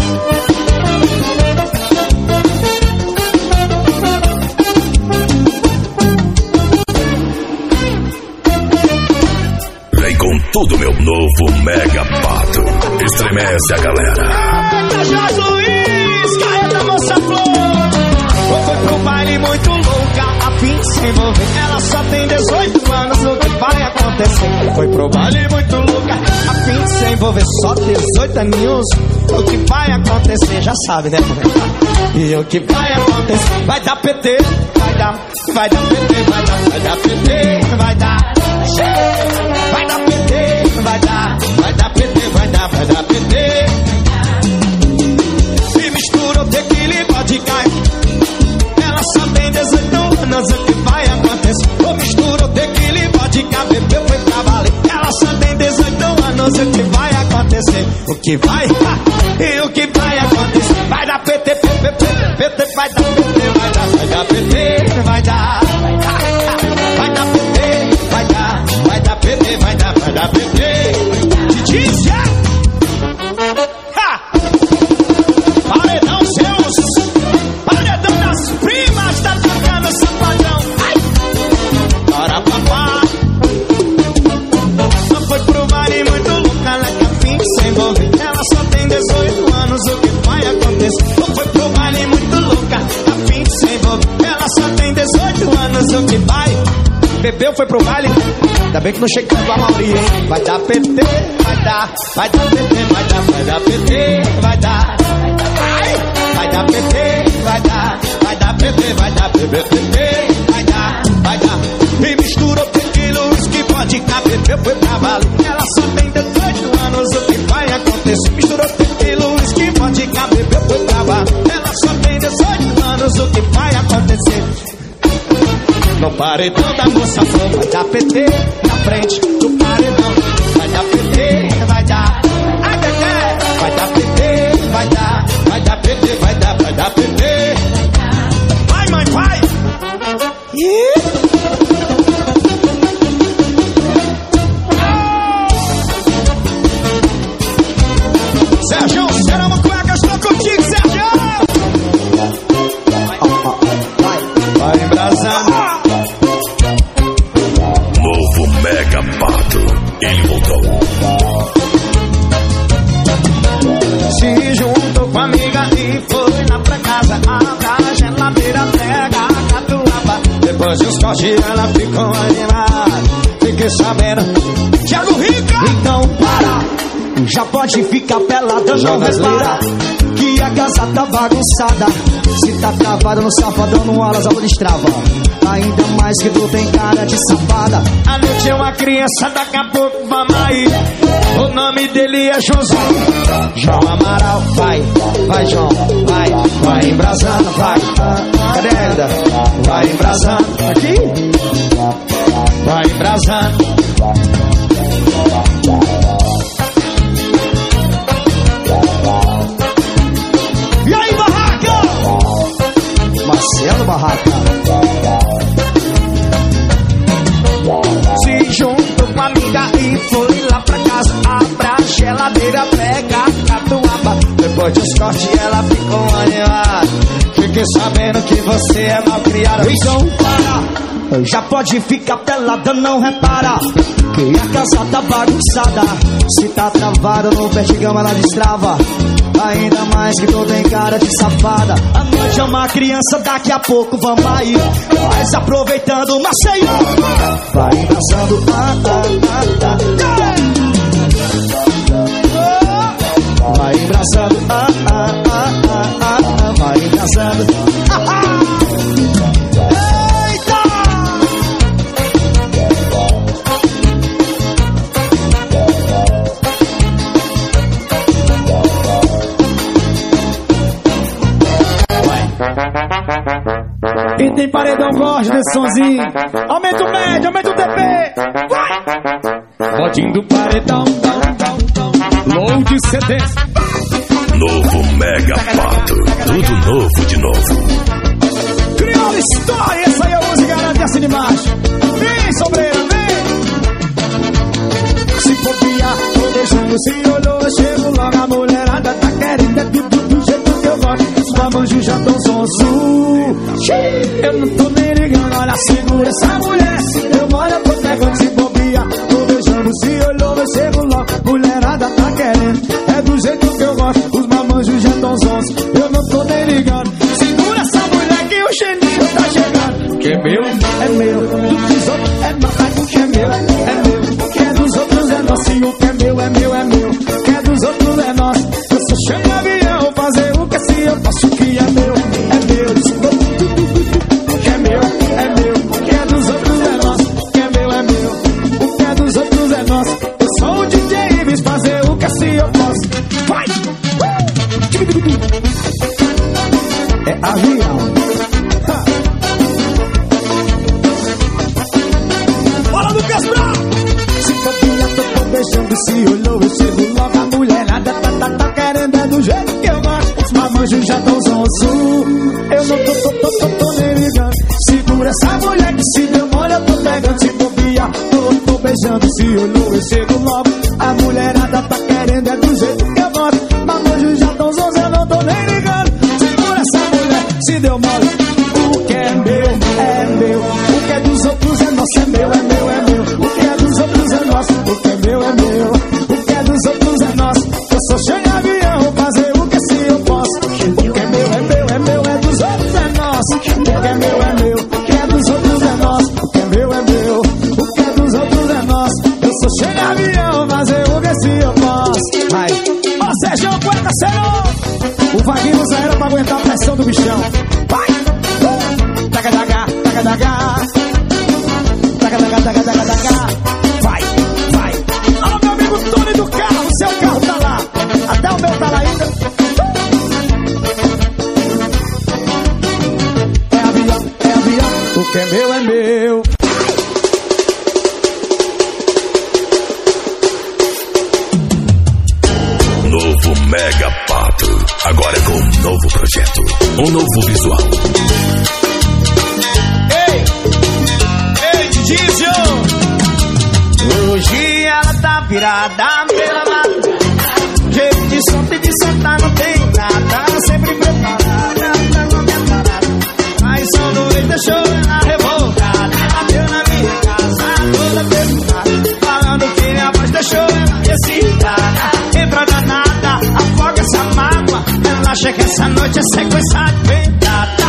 Vem com tudo, meu novo Mega Pato. Estremece a galera. Eita, Jorge Luiz, carreta moça flor. Foi pro baile muito louca, a fim de se envolver. Ela só tem 18 anos, o que vai acontecer? Foi pro baile muito louca, a fim de se envolver. Só 18 aninhos, o que vai acontecer? Já sabe, né? E o que vai acontecer? Vai dar PT, vai dar PT, vai dar PT, vai dar PT, vai dar PT, vai dar PT, vai dar PT. E misturou tequila e vodka. Ela só tem 18 anos, o que vai acontecer? Ou misturou tequila e vodka, bebeu, foi pra valer. Ela só tem 18 anos, o que vai acontecer? O que vai? E o que vai acontecer? Vai dar PT, PT, vai dar PT, vai dar PT, vai dar PT, vai dar PT, vai dar PT. Titi, paredão seus, paredão das primas, tá tocando safadão. Para papá. Não foi pro baile muito louca, ela que a fim de se envolver. Ela só tem 18 anos, o que vai acontecer? Não foi pro baile muito louca, a fim de se envolver. Ela só tem 18 anos, o que vai? Bebeu, foi pro baile. Ainda bem que não chega com a maioria, hein? Vai dar PT, vai dar PT, vai dar PT, vai dar PT, vai dar PT, vai dar e misturou tequila, uísque, vodka, bebeu, foi pra valer. Ela só tem 18 anos, o que vai acontecer? Misturou tequila, uísque, vodka, bebeu, foi pra valer. Ela só tem 18 anos, o que vai acontecer? No paredão da moça flor, vai dar PT na frente do paredão. Vai dar PT, vai dar, ai, vai dar PT, vai dar PT, vai dar PT. Vai, mãe, vai. Sérgio, será uma cueca, estou contigo, Sérgio. Vai embrasando. Novo Mega Pato, ele voltou. Se juntou com a amiga e foi lá pra casa. Abre a geladeira, pega a catuaba. Depois de uns cortes ela ficou animada. Fiquei sabendo, Thiago Rica. Então para, já pode ficar pelada, não repara que a casa tá bagunçada. Se tá travado no safadão, no alas, a destrava. Ainda mais que tu tem cara de safada. A noite é uma criança, daqui a pouco vamos aí. O nome dele é Joãozinho, João Amaral. Vai, João, vai embrasando, vai. Cadê ainda? Vai embrasando, aqui. Vai embrasando. E aí, Barraca? Marcelo Barraca. Se juntou com a amiga e foi lá pra casa. Abre a geladeira, pega a catuaba. Depois dos cortes ela ficou animada. Fiquei sabendo que você é mal criada. Então para, já pode ficar pelada, não repara que a casa tá bagunçada. Se tá travado no vertigão ela destrava. Ainda mais que tu tem cara de safada. A noite é uma criança, daqui a pouco vamos aí. Mas aproveitando o Maceió, vai embraçando, vai vai embraçando, vai embraçando. E tem paredão, gosta desse sonzinho. Aumenta o médio, aumenta o TP. Vai! Botinho do paredão, load CDs. Novo Mega Pato, tudo novo de novo. Crioula Story, essa aí eu uso e garante assim de macho. Vem, sobreira, vem. Se bobear, tô deixando, se olhou, eu chego logo. A mulherada tá querendo, é tudo do jeito que eu gosto. Os mamanjos já tão sonso. Eu não tô nem ligando, olha, segura essa mulher. Eu moro, eu tô pegando, se bobear, tô beijando, se olhou, eu chego logo. Mulherada tá querendo, é do jeito que eu gosto. Os mamanjos já tão sonsos, eu não tô nem ligando. Segura essa mulher que o geninho tá chegando. Que é meu, é meu, do que os outros é mais. O que é meu, é meu, o que é dos outros é nosso. E o que é meu, é meu, é meu, o que é dos outros é nosso. Eu sou cheio de avião, fazer o que se eu faço. O que é meu, é meu, o que é meu, é meu, o que é dos outros é nosso. O que é meu, é meu, o que é dos outros é nosso. Eu sou o DJ Ives, fazer o que se eu posso. Vai! É avião. Bora, Lucas Brown! Se copinha, tô beijando, se olhou, eu chego logo. A mulherada tá querendo, é do jeito que eu gosto. Os mamanjos já tão sonso. Eu não tô nem ligando. Segura essa mulher que se deu mole, eu tô pegando. Se copinha, tô beijando, se olhou, eu chego logo. A mulherada tá querendo, é do jeito que eu gosto. Mamanjos já tão sonso, eu não tô nem ligando. Segura essa mulher, se deu mole. O que é meu, é meu. O que é dos outros é nosso, é meu, é meu, é meu. O que é dos outros é nosso. O que é meu, é meu. O que é dos outros é nosso. Eu sou cheio de avião, fazer o que se eu posso. O que é meu, é meu, é meu. É dos outros é nosso. O que é meu, é meu. O que é dos outros é nosso. O que é meu, é meu. O que é dos outros é nosso. Eu sou cheio de avião, fazer o que se eu posso. Vai. Ó, Sérgio, cueca, Senhor. O Vaguinho não era pra aguentar a pressão do bichão. Vai! Taca, taca, taca, taca. Taca, taca, taca, taca, taca. Vai, vai. Alô, meu amigo Tony do carro, seu carro tá lá. Até o meu tá lá ainda. É avião, é avião. O que é meu é meu. Novo Mega Pato, agora com um novo projeto, um novo visual. Ei, Dizio! Hoje ela tá virada pela madrugada. Jeito de solta e de soltar não tem nada. Sempre preparada pra qualquer parada. Mas só no ex deixou ela revoltada. Bateu na minha casa toda perfumada, falando que minha voz deixou ela excitada. Entra danada, afoga essa mágoa. Ela acha que essa noite é sequência aguentada.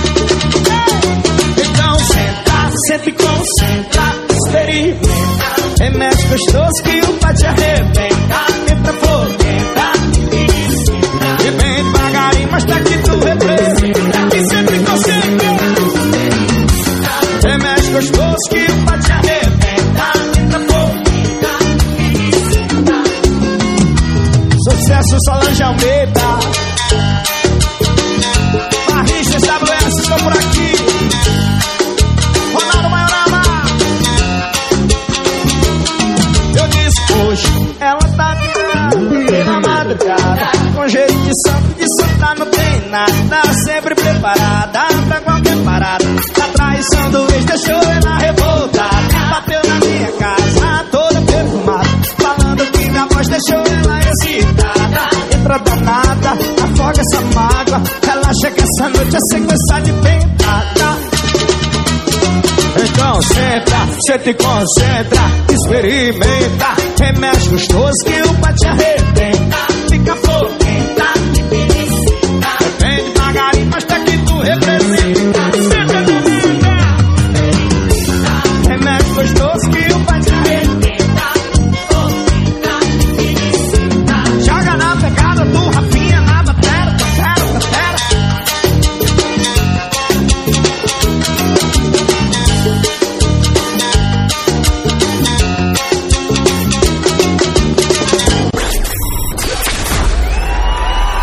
Então senta e concentra, experimenta. Remédio gostoso que o pai te arrebenta. Entra por dentro e vem devagarinho, mas tá que tu representa. E sempre concentra. Remédio gostoso que o pai te arrebenta. Entra por dentro. Sucesso Solange Almeida. Barriches WS, estou por aqui. Ronaldo Maiorama. Eu disse hoje, ela tá virada pela madrugada. Com jeito de soltar não tem nada. Sempre preparada pra qualquer parada. A traição do ex deixou ela revoltada. Bateu na minha casa toda perfumada, falando que minha voz deixou ela excitada. Entra danada, afoga essa mágoa. Ela acha que essa noite é sequência de pentada. Então senta e concentra, experimenta. Remédio gostoso que o pai te arrebenta. Fica florenta, vem devagarinho, mas tá que tu representa. Senta, remédio gostoso que o pai te arrebenta. Joga na pegada do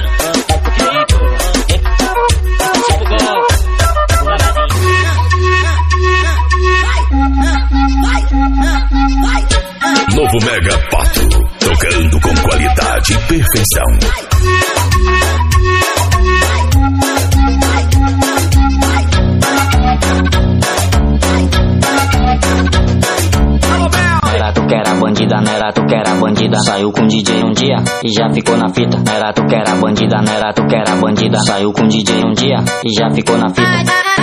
Novo Mega Pato, tocando com qualidade e perfeição. Era tu que era bandida, não era tu que era bandida. Saiu com DJ um dia e já ficou na fita. Não era tu que era bandida, não era tu que era bandida. Saiu com DJ um dia e já ficou na fita.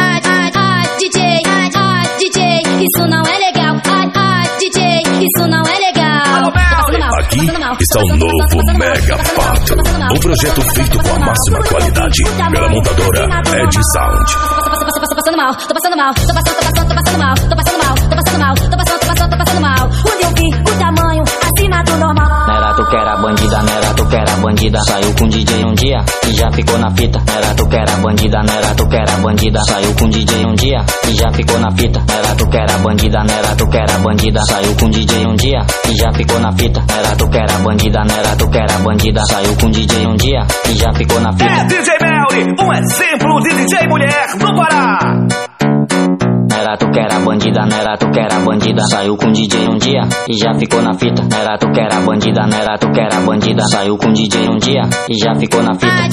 DJ, isso não é legal. DJ, isso não é legal. Aqui está o novo Mega Pato, um projeto feito com a máxima qualidade pela montadora Ed Sound. Tô passando mal, tô passando mal, tô passando mal, tô passando mal, tô passando mal, tô passando mal. Quando eu vi o tamanho acima do normal. Não era tu que era bandida, não era tu que era bandida. Saiu com DJ um dia e já ficou na fita. Não era tu que era bandida, não era tu que era bandida. Saiu com DJ um dia e já ficou na fita. Não era tu que era bandida, não era tu que era bandida. Saiu com DJ um dia e já ficou na fita. Não era tu que era bandida, não era tu que era bandida. Saiu com DJ um dia e já ficou na fita. É DJ Melly, um exemplo de DJ mulher no Pará. Não era tu que era bandida, não era tu que era bandida. Saiu com DJ um dia e já ficou na fita. Não era tu que era bandida, não era tu que era bandida. Saiu com DJ um dia e já ficou na fita.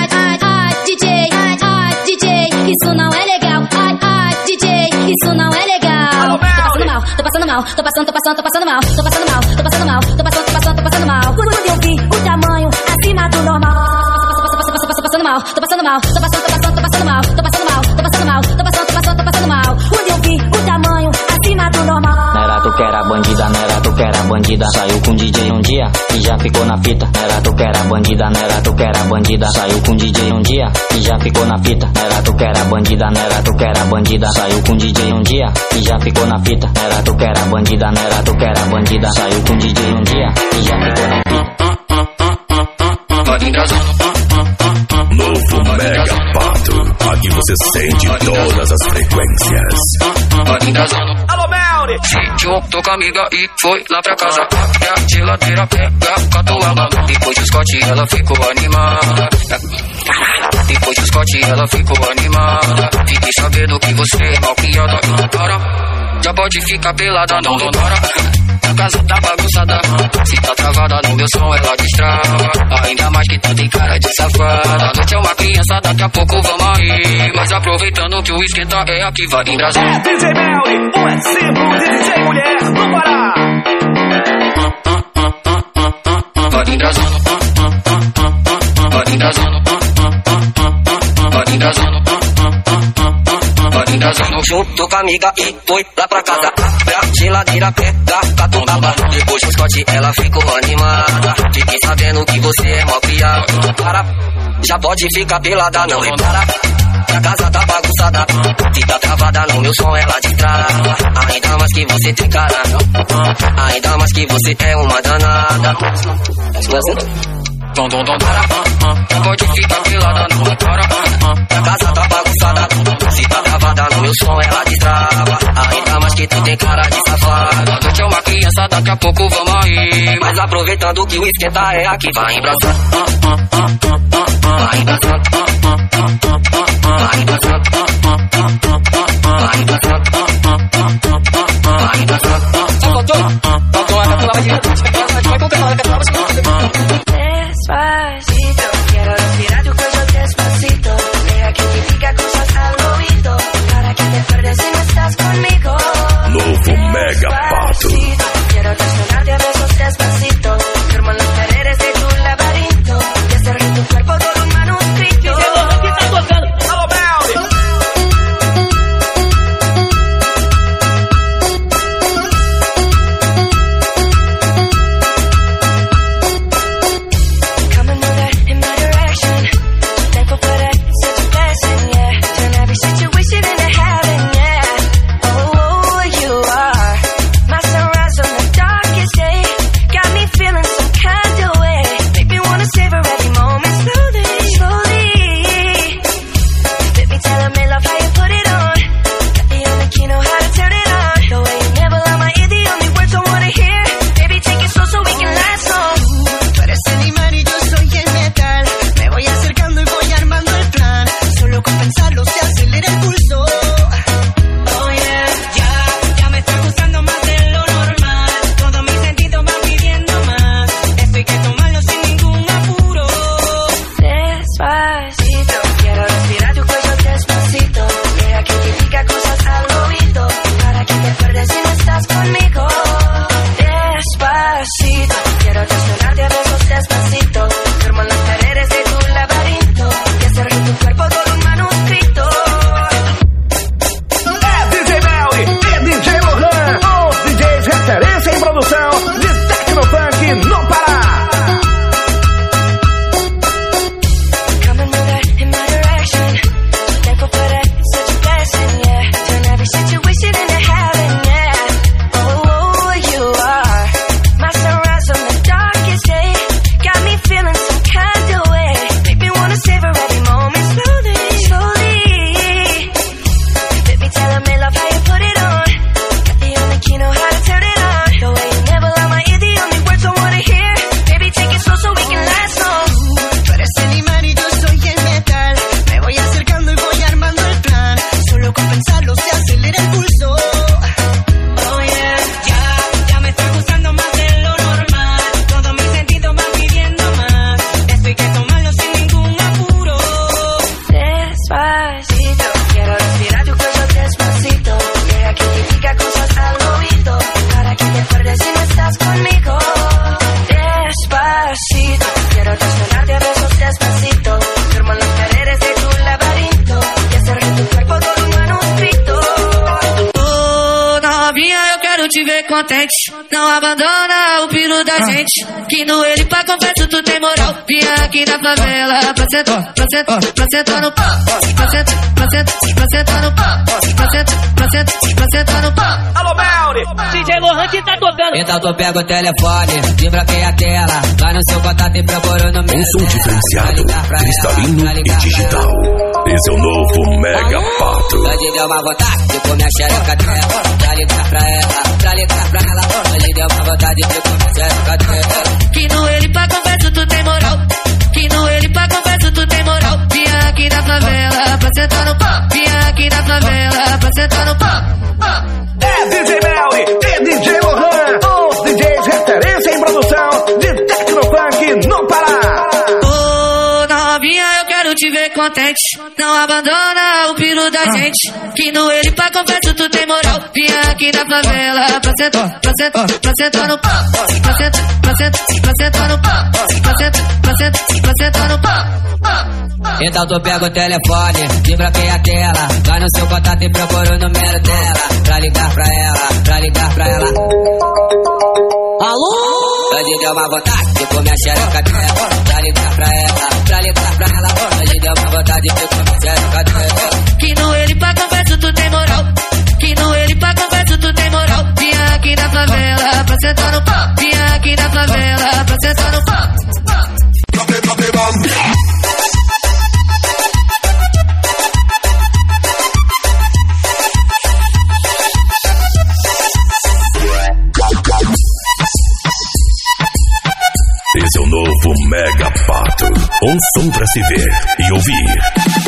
DJ, isso não é legal. DJ, isso não é legal. Tô passando mal, tô passando mal, tô passando mal, tô passando mal, tô passando mal. Quando eu vi o tamanho acima do normal. Tô passando mal, tô passando mal, tô passando mal, tô passando mal, tô passando mal, tô passando mal. Quando eu vi o tamanho acima do normal. Não era tu que era bandida, não era tu que era bandida. Saiu com DJ um dia e já ficou na fita. Não era tu que era bandida, não era tu que era bandida. Saiu com DJ um dia e já ficou na fita. Não era tu que era bandida, não era tu que era bandida. Saiu com DJ um dia e já ficou na fita. Não era tu que era bandida, não era tu que era bandida. Saiu com DJ um dia e já ficou na fita. Novo Mega Pato, aqui você sente todas as frequências. Alô, Melly! Juntou com a amiga e foi lá pra casa. E a geladeira pega catuaba. Depois do Scott ela ficou animada. Depois do Scott ela ficou animada. Fiquei sabendo que você é mal criada. Para, já pode ficar pelada, não para. A casa tá bagunçada. Se tá travada no meu som ela destrava. Ainda mais que tu tem cara de safada. A noite é uma criança, daqui a pouco vamos aí. Mas aproveitando que o esquenta é aqui, vai em Brasília. É DJ Melly, um exemplo de DJ mulher no Pará. Vai em Brasília. Vai em Brasília. Vai em Brasília. junto com a amiga e foi lá pra casa. Abre a geladeira, pega catuaba. Depois do Scott ela ficou animada. Fiquei sabendo que você é mó criado. Para, já pode ficar pelada, não repara. A casa tá bagunçada e tá travada no meu som, ela destrava. Ainda mais que você tem cara, ainda mais que você é uma danada. Não pode ficar pelada, não repara. A casa tá bagunçada, se tá travada no meu som, ela destrava. Ainda mais que tu tem cara de safada. Tu é uma criança, daqui a pouco vamos aí. Mas aproveitando que o esquenta é aqui, vai embraçar. Vai embraçar. Vai embraçar. Vai embraçar. Vai embraçar. Faltou uma catuaba de vai com canal da catuaba. Despacito, quiero respirar tu cuello despacito. Deja que te diga cosas al oído, para que te acuerdes si no estás conmigo. Novo Mega Pato. Quiero desnudarte a besos despacito. Firmo en las paredes de tu laberinto y hacer en tu cuerpo todo un manuscrito. ¿Qué está tocando? Alô, Belly! Come and move that in my direction. Thankful for that, such a blessing, yeah. Turn every situation into heaven, yeah. Oh, you are my sunrise on the darkest day. Got me feeling some kind of way. Make me wanna savor every moment slowly, slowly. Let me tell me love how you put it on. Got the only key, know how to turn it on. The way you never lie my ear, the only words I wanna hear. Baby, take it slow so we can last long. Tú eres el imán y yo soy el metal. Me voy acercando y voy armando el plan. Solo con pensarlo se acelera el pulso. Oh yeah, Ya me está gustando más de lo normal. Todos mis sentidos van pidiendo más. Esto hay que tomarlo sin ningún apuro. despacito. Quiero respirar tu cuello despacito. Deja que te diga cosas al oído, para que te acuerdes si no estás conmigo. Despacito. Quiero desnudarte a besos despacito. Firmo en las paredes de tu laberinto y hacer de tu cuerpo todo un manuscrito. É DJ Melly e DJ Lohan, os DJs referência em produção de Tecnofunk no Pará. Come and move that in my direction. Thankful for that, such a blessing, yeah. Turn every situation into heaven, yeah. Oh, you are my sunrise on the darkest day. Got me feeling some kind of way. Make me wanna savor every moment slowly, slowly. Let me tell me love how you put it on. Got the only key, know how to turn it on. The way you never lie my ear, the only words I wanna hear. Baby, take it slow so we can last long. Tú eres el imán y yo soy el metal. Me voy acercando y voy armando el plan. Solo con pensarlo se acelera el pulso. Oh yeah, Ya me está gustando más de lo normal. Todos mis sentidos van pidiendo más. Esto hay que tomarlo sin ningún apuro. despacito. Quiero respirar tu cuello despacito. Deja que te diga cosas al oído, para que te acuerdes si no estás conmigo. Despacito. Quiero desnudarte a besos despacito. Firmo en las paredes de tu laberinto y hacer de tu cuerpo todo un manuscrito. Ô, novinha, eu quero te ver contente. Não abandona o piro da gente. Que no ele pra confesso tu tem moral. Vinha aqui na favela pra sentar, pra sentar, pra sentar no pau. Pra sentar, pra sentar, pra sentar no pau. Pra sentar, pra sentar, pra sentar no pau. Alô, Belly! DJ Lohan que tá tocando. Então tu pega o telefone, desbloqueia a tela. Vai no seu contato e procura no meu. Um som diferenciado, cristalino e digital. Esse é o novo Mega Pato. Hoje deu uma vontade de comer a xereca dela. Pra ligar pra ela, pra ligar pra ela. Hoje deu uma vontade de comer a xereca dela. Que no ele pra confesso tu tem moral. Que no ele pra confesso tu tem moral. Vinha aqui na favela pra sentar no pau. Vinha aqui na favela pra sentar no pau. É DJ Melly e DJ Lohan, os DJs referência em produção de Tecnofunk no Pará. Ô, novinha, eu quero te ver contente. Não abandona o piro da gente. Que no ele pra confesso tu tem moral. Vinha aqui na favela pra sentar, pra sentar, pra sentar no pau. Pra sentar, pra sentar, pra sentar no pau. Pra sentar, pra sentar, pra sentar no pau. Então tu pega o telefone, desbloqueia a tela, vai no seu contato e procura o número dela, pra ligar pra ela, pra ligar pra ela. Alô? Hoje deu uma vontade de comer a xereca dela, pra ligar pra ela, pra ligar pra ela. Hoje deu uma vontade de comer a xereca dela. Que no ele pra confesso tu tem moral, que no ele pra confesso tu tem moral. Vinha aqui na favela pra sentar no pau, vinha aqui na favela pra sentar no pau. Esse é o novo Mega Pato. Um som pra se ver e ouvir.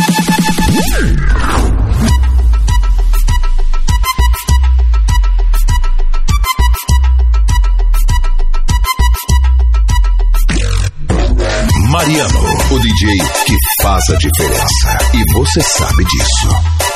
Mariano, o DJ que faz a diferença. E você sabe disso.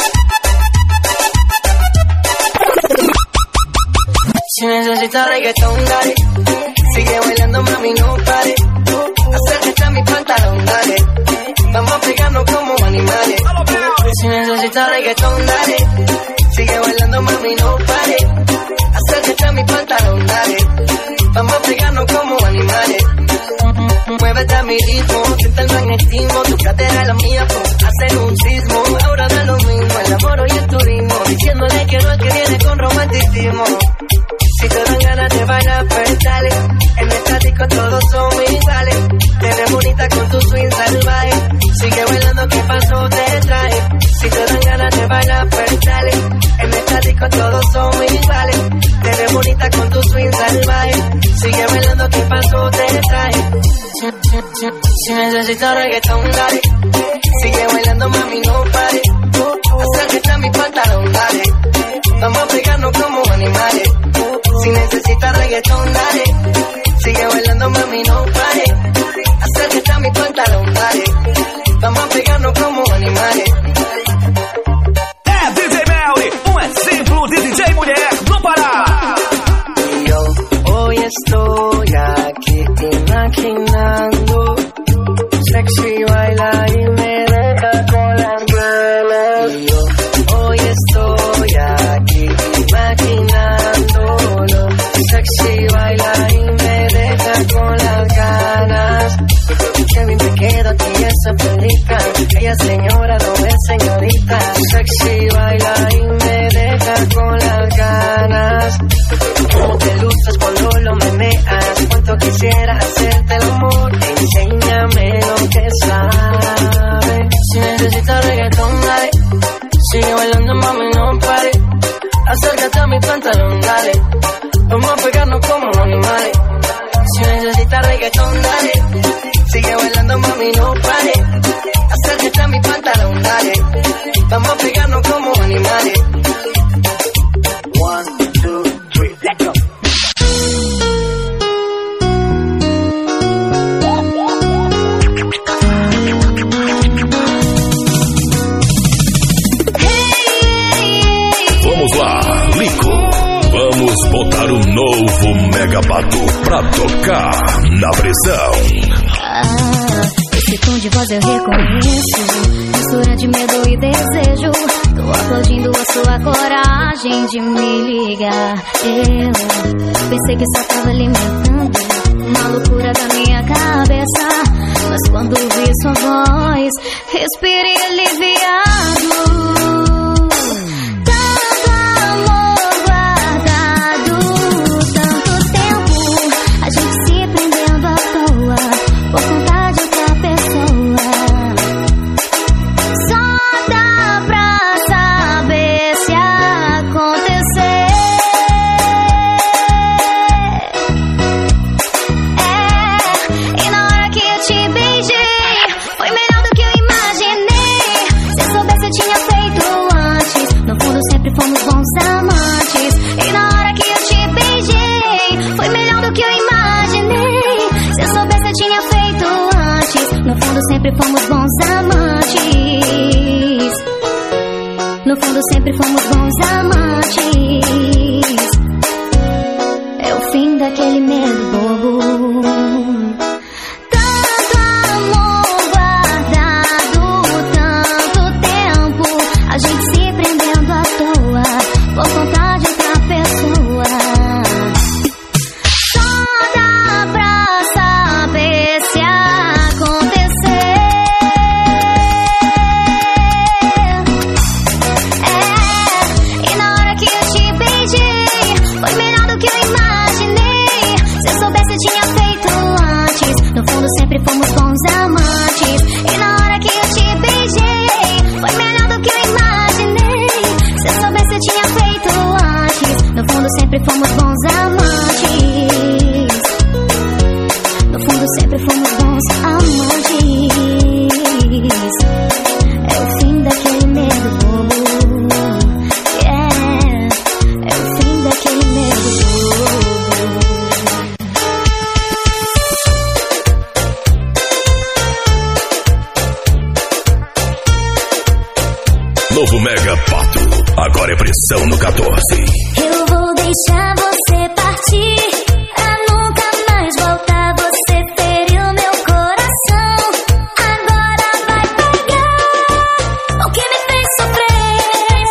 Si necesitas reggaetón, dale. Sigue bailando, mami, no pare. Acércate a mi pantalón, dale. Vamos a pegarnos como animales. Si necesitas reggaetón, dale. Sigue bailando, mami, no pare. Acércate a mi pantalón, dale. Vamos a pegarnos como animales. Muévete a mi ritmo, siente el magnetismo. Tu cadera es la mía, pues hacen un sismo. Ahora da lo mismo, el amor y el turismo. Diciéndole que no es que viene con romanticismo. Si te dan ganas de bailar, pues dale. En esta disco todos son iguales. Te ves bonita con tu swing salvaje. Sigue bailando, ¿qué pasó? Te traje. Si te dan ganas de bailar, pues dale. En esta disco todos son iguales. Te ves bonita con tu swing salvaje. Sigue bailando, ¿qué pasó? Te traje. Si necesitas reggaetón, dale. Sigue bailando, mami, no pare. Acércate a mi pantalón, dale. Vamos a pegarnos como animales. Si necesitas reggaetón, dale. Sigue bailando, mami, no pare. Acércate a mi pantalón, dale. Vamos a pegarnos como animales. É DJ Melly, exemplo de DJ mulher no Pará. Yo hoy estoy aquí imaginando sexy baila y me deja con las ganas. Yo hoy estoy aquí imaginándolo. Sexy baila y me deja con las ganas. Que bien te queda a ti esa pelita. Ella señora no es señorita. Sexy baila y me deja con las ganas. Cómo te luces cuando lo meneas. Cuánto quisiera hacerte el amor. Enséñame lo que sabes. Si necesitas reggaetón, dale. Sigue bailando, mami, no pare. Acércate a mi pantalón, dale. Vamos a pegarnos como animales. Si necesitas reggaetón, dale. Sigue bailando, mami, no pare. Acércate a mi pantalón, dale. Vamos a pegarnos como animales. 1, 2, 3, let's go. Vamos lá, Lico. Vamos botar um novo Mega Pato pra tocar na prisão. Esse tom de voz eu reconheço, mistura de medo e desejo. Tô aplaudindo a sua coragem de me ligar. Eu pensei que só tava alimentando uma loucura da minha cabeça, mas quando vi sua voz, respirei aliviado. Sempre fomos bons amantes. No fundo sempre fomos bons amantes. É o fim daquele medo bobo. Tanto amor guardado bons amantes. E na hora que eu te beijei, foi melhor do que eu imaginei. Se eu soubesse eu tinha feito antes. No fundo sempre fomos bons amantes. No fundo sempre fomos bons amantes. É o fim daquele medo bobo. Yeah. É o fim daquele medo bobo. Novo Mega Pato, agora é pressão no 14. Eu vou deixar você partir, pra nunca mais voltar. Você feriu meu coração, agora vai pegar o que me fez sofrer,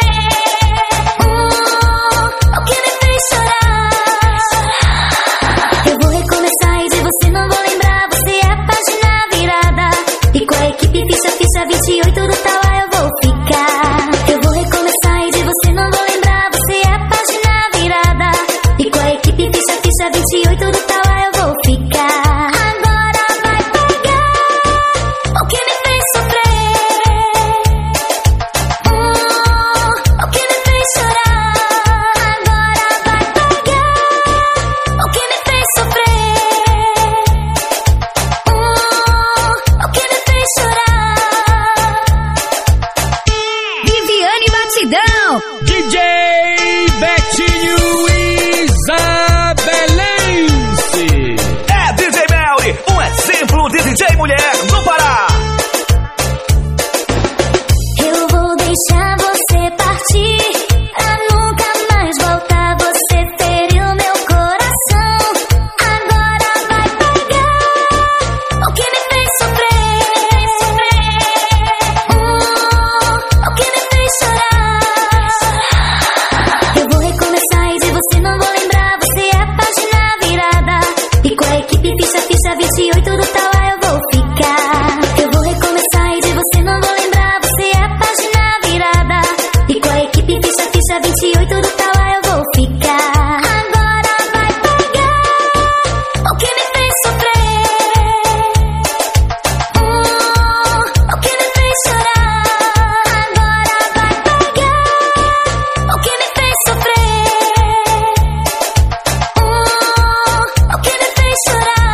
o que me fez chorar. Eu vou recomeçar e de você não vou lembrar. Você é a página virada, e com a equipe ficha 28 do tal eu vou ficar. Eu vou recomeçar e de você não vou lembrar. Você é a página virada, e com a equipe ficha 28 do tal eu vou ficar. Agora vai pegar o que me fez sofrer, o que me fez chorar. Agora vai pegar o que me fez sofrer, o que me fez chorar. Viviane Batidão, DJ Betinho Isabelense. É DJ Melly, um exemplo de DJ mulher no Pará. eu vou deixar você partir, pra nunca mais voltar. Você feriu meu coração, agora vai pegar o que me fez sofrer, o que me fez chorar. Eu vou recomeçar e de você não vou lembrar. Você é a página virada, e com a equipe ficha 28 do tal eu vou ficar. Eu vou recomeçar e de você não vou lembrar. Você é a página virada, e com a equipe ficha 28 do tal eu vou ficar. Agora vai pegar o que me fez sofrer, o que me fez chorar. Agora vai pegar o que me fez sofrer, o que me fez chorar.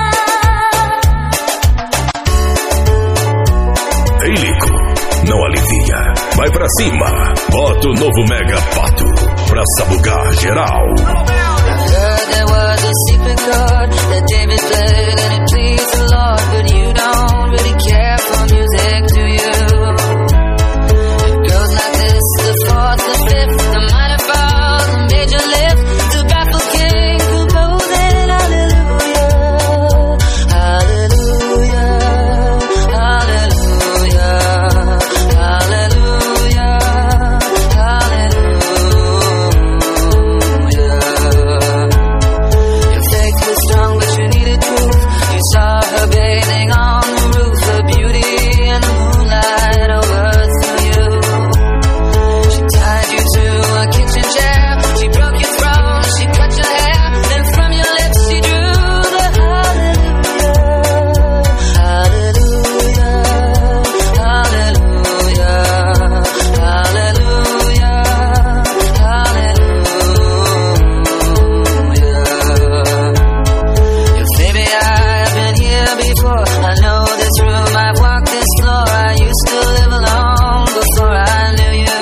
Ei, Lico, não alivia. Vai pra cima. Bota o novo Mega Pato pra sabugar geral. I heard there was a secret chord that David played and it pleased the Lord, but you don't really care for music, do you? It goes like this: the fourth, the fifth, the minor fall, the major lift, the baffled king composing hallelujah, hallelujah, hallelujah, hallelujah, hallelujah. Your faith was strong, but you needed proof. You saw her bathing on the roof, her beauty and the moonlight overthrew you. She tied you to a kitchen chair, she broke your throne, she cut your hair, then from your lips she drew the hallelujah, hallelujah, hallelujah, hallelujah, hallelujah. Your baby, I've been here before. I know this room, I've walked this floor. I used to live alone before I knew you.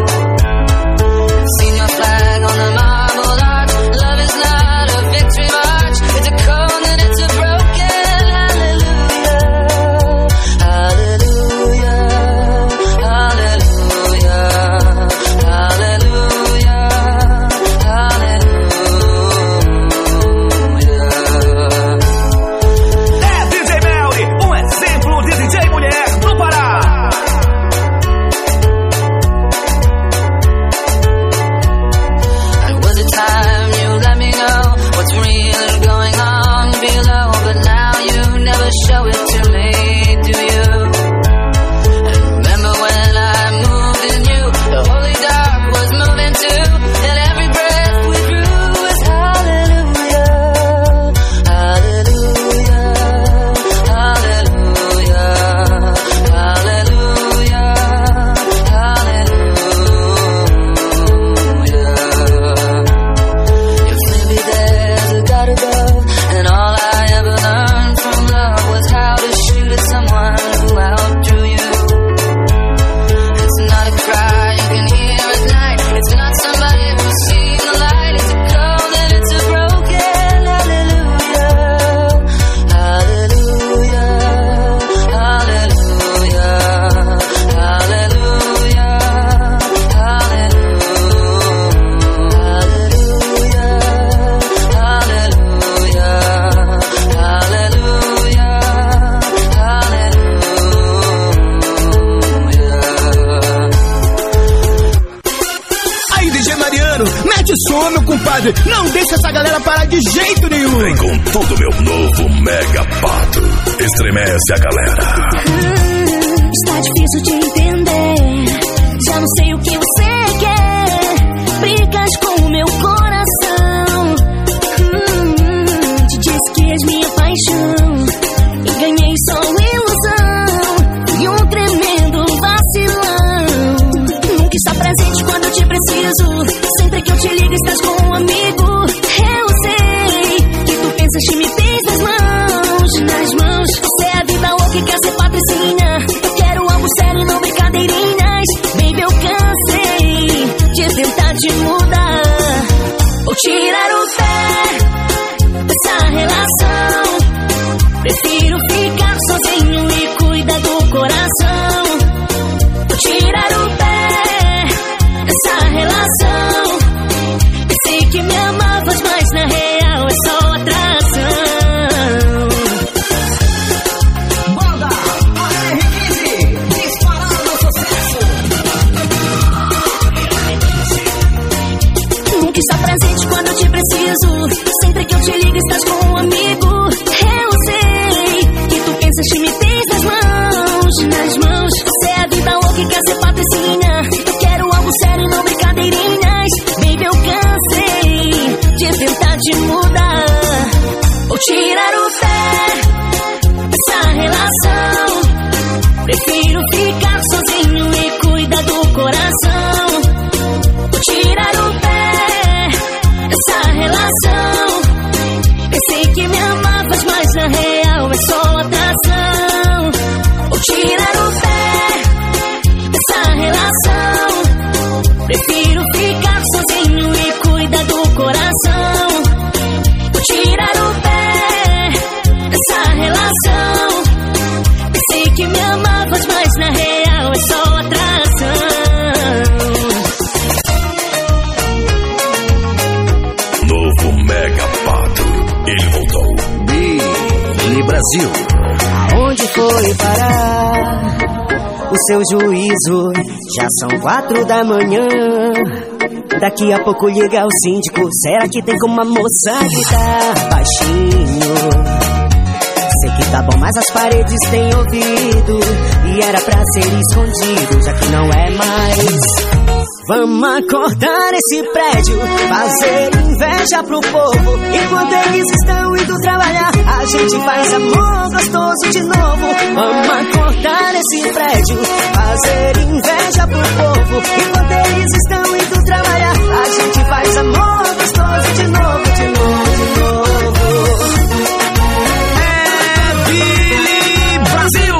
Seen your flag on the marble arch. Love is not a victory march. It's a cold and it's a broken hallelujah, hallelujah, hallelujah, hallelujah, hallelujah. É DJ Melly, um exemplo de DJ mulher no Pará. There was a time you let me know what's really going on below, but now you never show it to me, do you? And remember when I moved in you, the holy dark was moving too, and every breath we drew was hallelujah, hallelujah, hallelujah. Mete som, meu compadre. Não deixa essa galera parar de jeito nenhum. Vem com tudo, meu novo Mega Pato. Estremece a galera. Está difícil de entender. Já não sei o que você quer. Brigas com o meu coração. Te disse que és minha paixão e ganhei só ilusão e um tremendo vacilão. Nunca está presente quando eu te preciso. Sempre que eu te ligo estás com um amigo. Eu sei que tu pensas que me tens nas mãos. Você é a vida louca e quer ser patricinha. Eu quero algo sério e não brincadeirinhas. Baby, eu cansei de tentar te mudar ou tirar o pé dessa relação. Prefiro ficar sozinho e cuidar do coração. Vou tirar o pé dessa relação. Pensei que me amavas, mas na real é só atração. Banda AR15, disparando sucesso. Nunca está presente quando eu te preciso. Sempre que eu te ligo estás com um amigo. Eu sei que tu pensas que me tens nas mãos. Você é a vida louca e quer ser patricinha. Eu quero algo sério e não brincadeirinhas. Baby, eu cansei de tentar te mudar ou tirar o pé dessa relação. Prefiro ficar sozinho e cuidar do coração. Vou tirar o pé dessa relação. Pensei que me amavas, mas na real é só atração. Vou tirar o pé dessa relação. Prefiro ficar sozinho e cuidar do coração. Vou tirar o pé dessa relação. Pensei que me amavas, mas na real é só atração. Novo Mega Pato. Ele voltou. Billy Brasil. Onde foi parar o seu juízo? Já são 4 da manhã. Daqui a pouco liga o síndico. Será que tem como a moça gritar baixinho? Sei que tá bom, mas as paredes têm ouvido. E era pra ser escondido, já que não é mais. Vamos acordar esse prédio, fazer inveja pro povo. Enquanto eles estão indo trabalhar, a gente faz amor gostoso de novo. Vamos acordar esse prédio, fazer inveja pro povo. Enquanto eles estão indo trabalhar, a gente faz amor gostoso de novo, de novo, de novo. É Billy Brasil.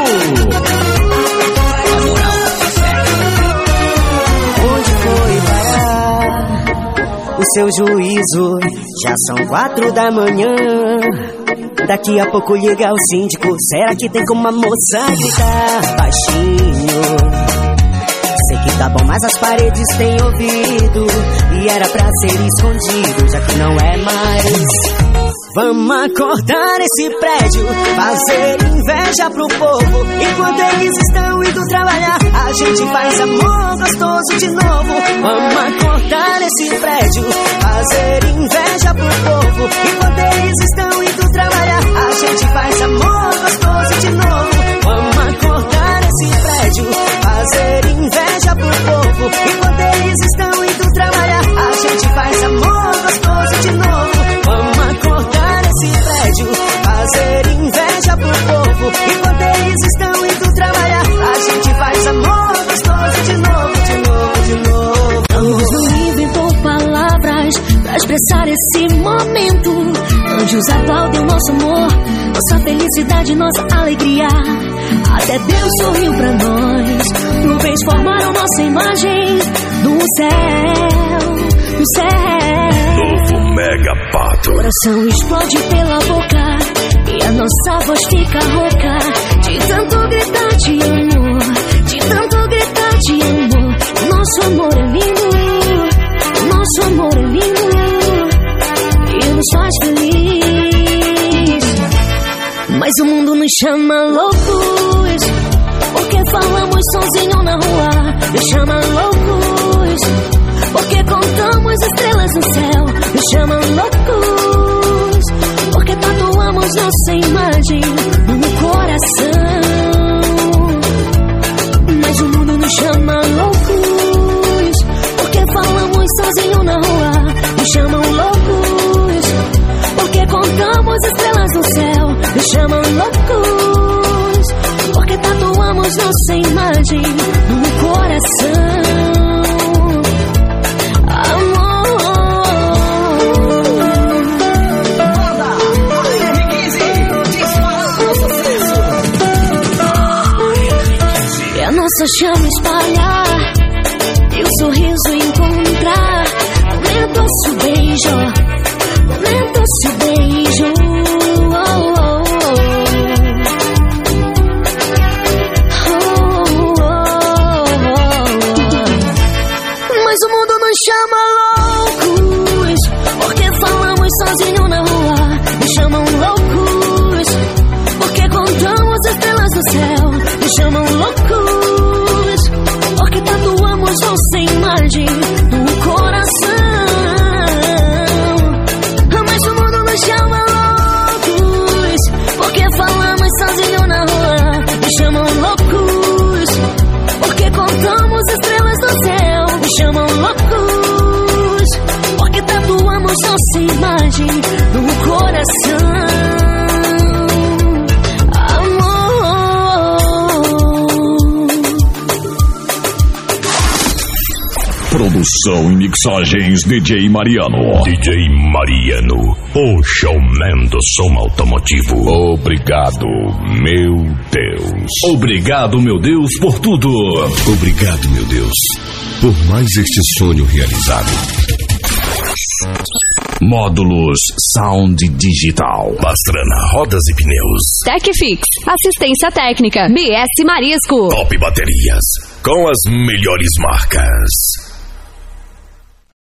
O seu juízo, já são 4 da manhã. Daqui a pouco liga o síndico. Será que tem como a moça gritar baixinho? Sei que tá bom, mas as paredes têm ouvido. E era pra ser escondido, já que não é mais. Vamos acordar esse prédio, fazer inveja pro povo. Enquanto eles estão indo trabalhar, a gente faz amor gostoso de novo. Vamos acordar esse prédio, fazer inveja pro povo. Enquanto eles estão indo trabalhar, a gente faz amor gostoso de novo. Vamos acordar esse prédio, fazer inveja pro povo. Enquanto eles estão indo trabalhar, a gente faz amor gostoso de novo. Vamos acordar esse prédio, fazer inveja pro povo. Enquanto eles estão indo trabalhar, a gente faz amor gostoso de novo, de novo, de novo. Deus não inventou palavras pra expressar esse momento. Anjos aplaudem o nosso amor, nossa felicidade, nossa alegria. Até Deus sorriu pra nós. Nuvens formaram nossa imagem do céu, do céu. Novo Mega Pato. Coração explode pela boca e a nossa voz fica rouca de tanto gritar de amor, de tanto gritar de amor. Nosso amor é lindo, nosso amor é lindo e nos faz feliz. Mas o mundo nos chama loucos, porque falamos sozinho na rua. Nos chama loucos, porque contamos estrelas no nossa imagem no coração. Mas o mundo nos chama loucos, porque falamos sozinho na rua. Nos chamam loucos, porque contamos estrelas no céu. Nos chamam loucos, porque tatuamos nossa imagem no coração. Nossa chama espalhar e o sorriso encontrar. Aumenta-se o beijo, aumenta-se o beijo. Oh, oh, oh. Oh, oh, oh. Mas o mundo nos chama loucos, porque falamos sozinho na rua. Nos chamam loucos, porque contamos estrelas no céu. Nos chamam loucos, porque tatuamos nossa imagem no coração. Mas o mundo nos chama loucos, porque falamos sozinho na rua. Nos chamam loucos, porque contamos estrelas no céu. Nos chamam loucos, porque tatuamos nossa imagem no coração. Produção e mixagens DJ Mariano. DJ Mariano, o showman do som automotivo. Obrigado, meu Deus. Obrigado, meu Deus, por tudo. Obrigado, meu Deus, por mais este sonho realizado. Módulos Sound Digital. Pastrana Rodas e Pneus. TecFix, assistência técnica. BS Marisco. Top Baterias, com as melhores marcas.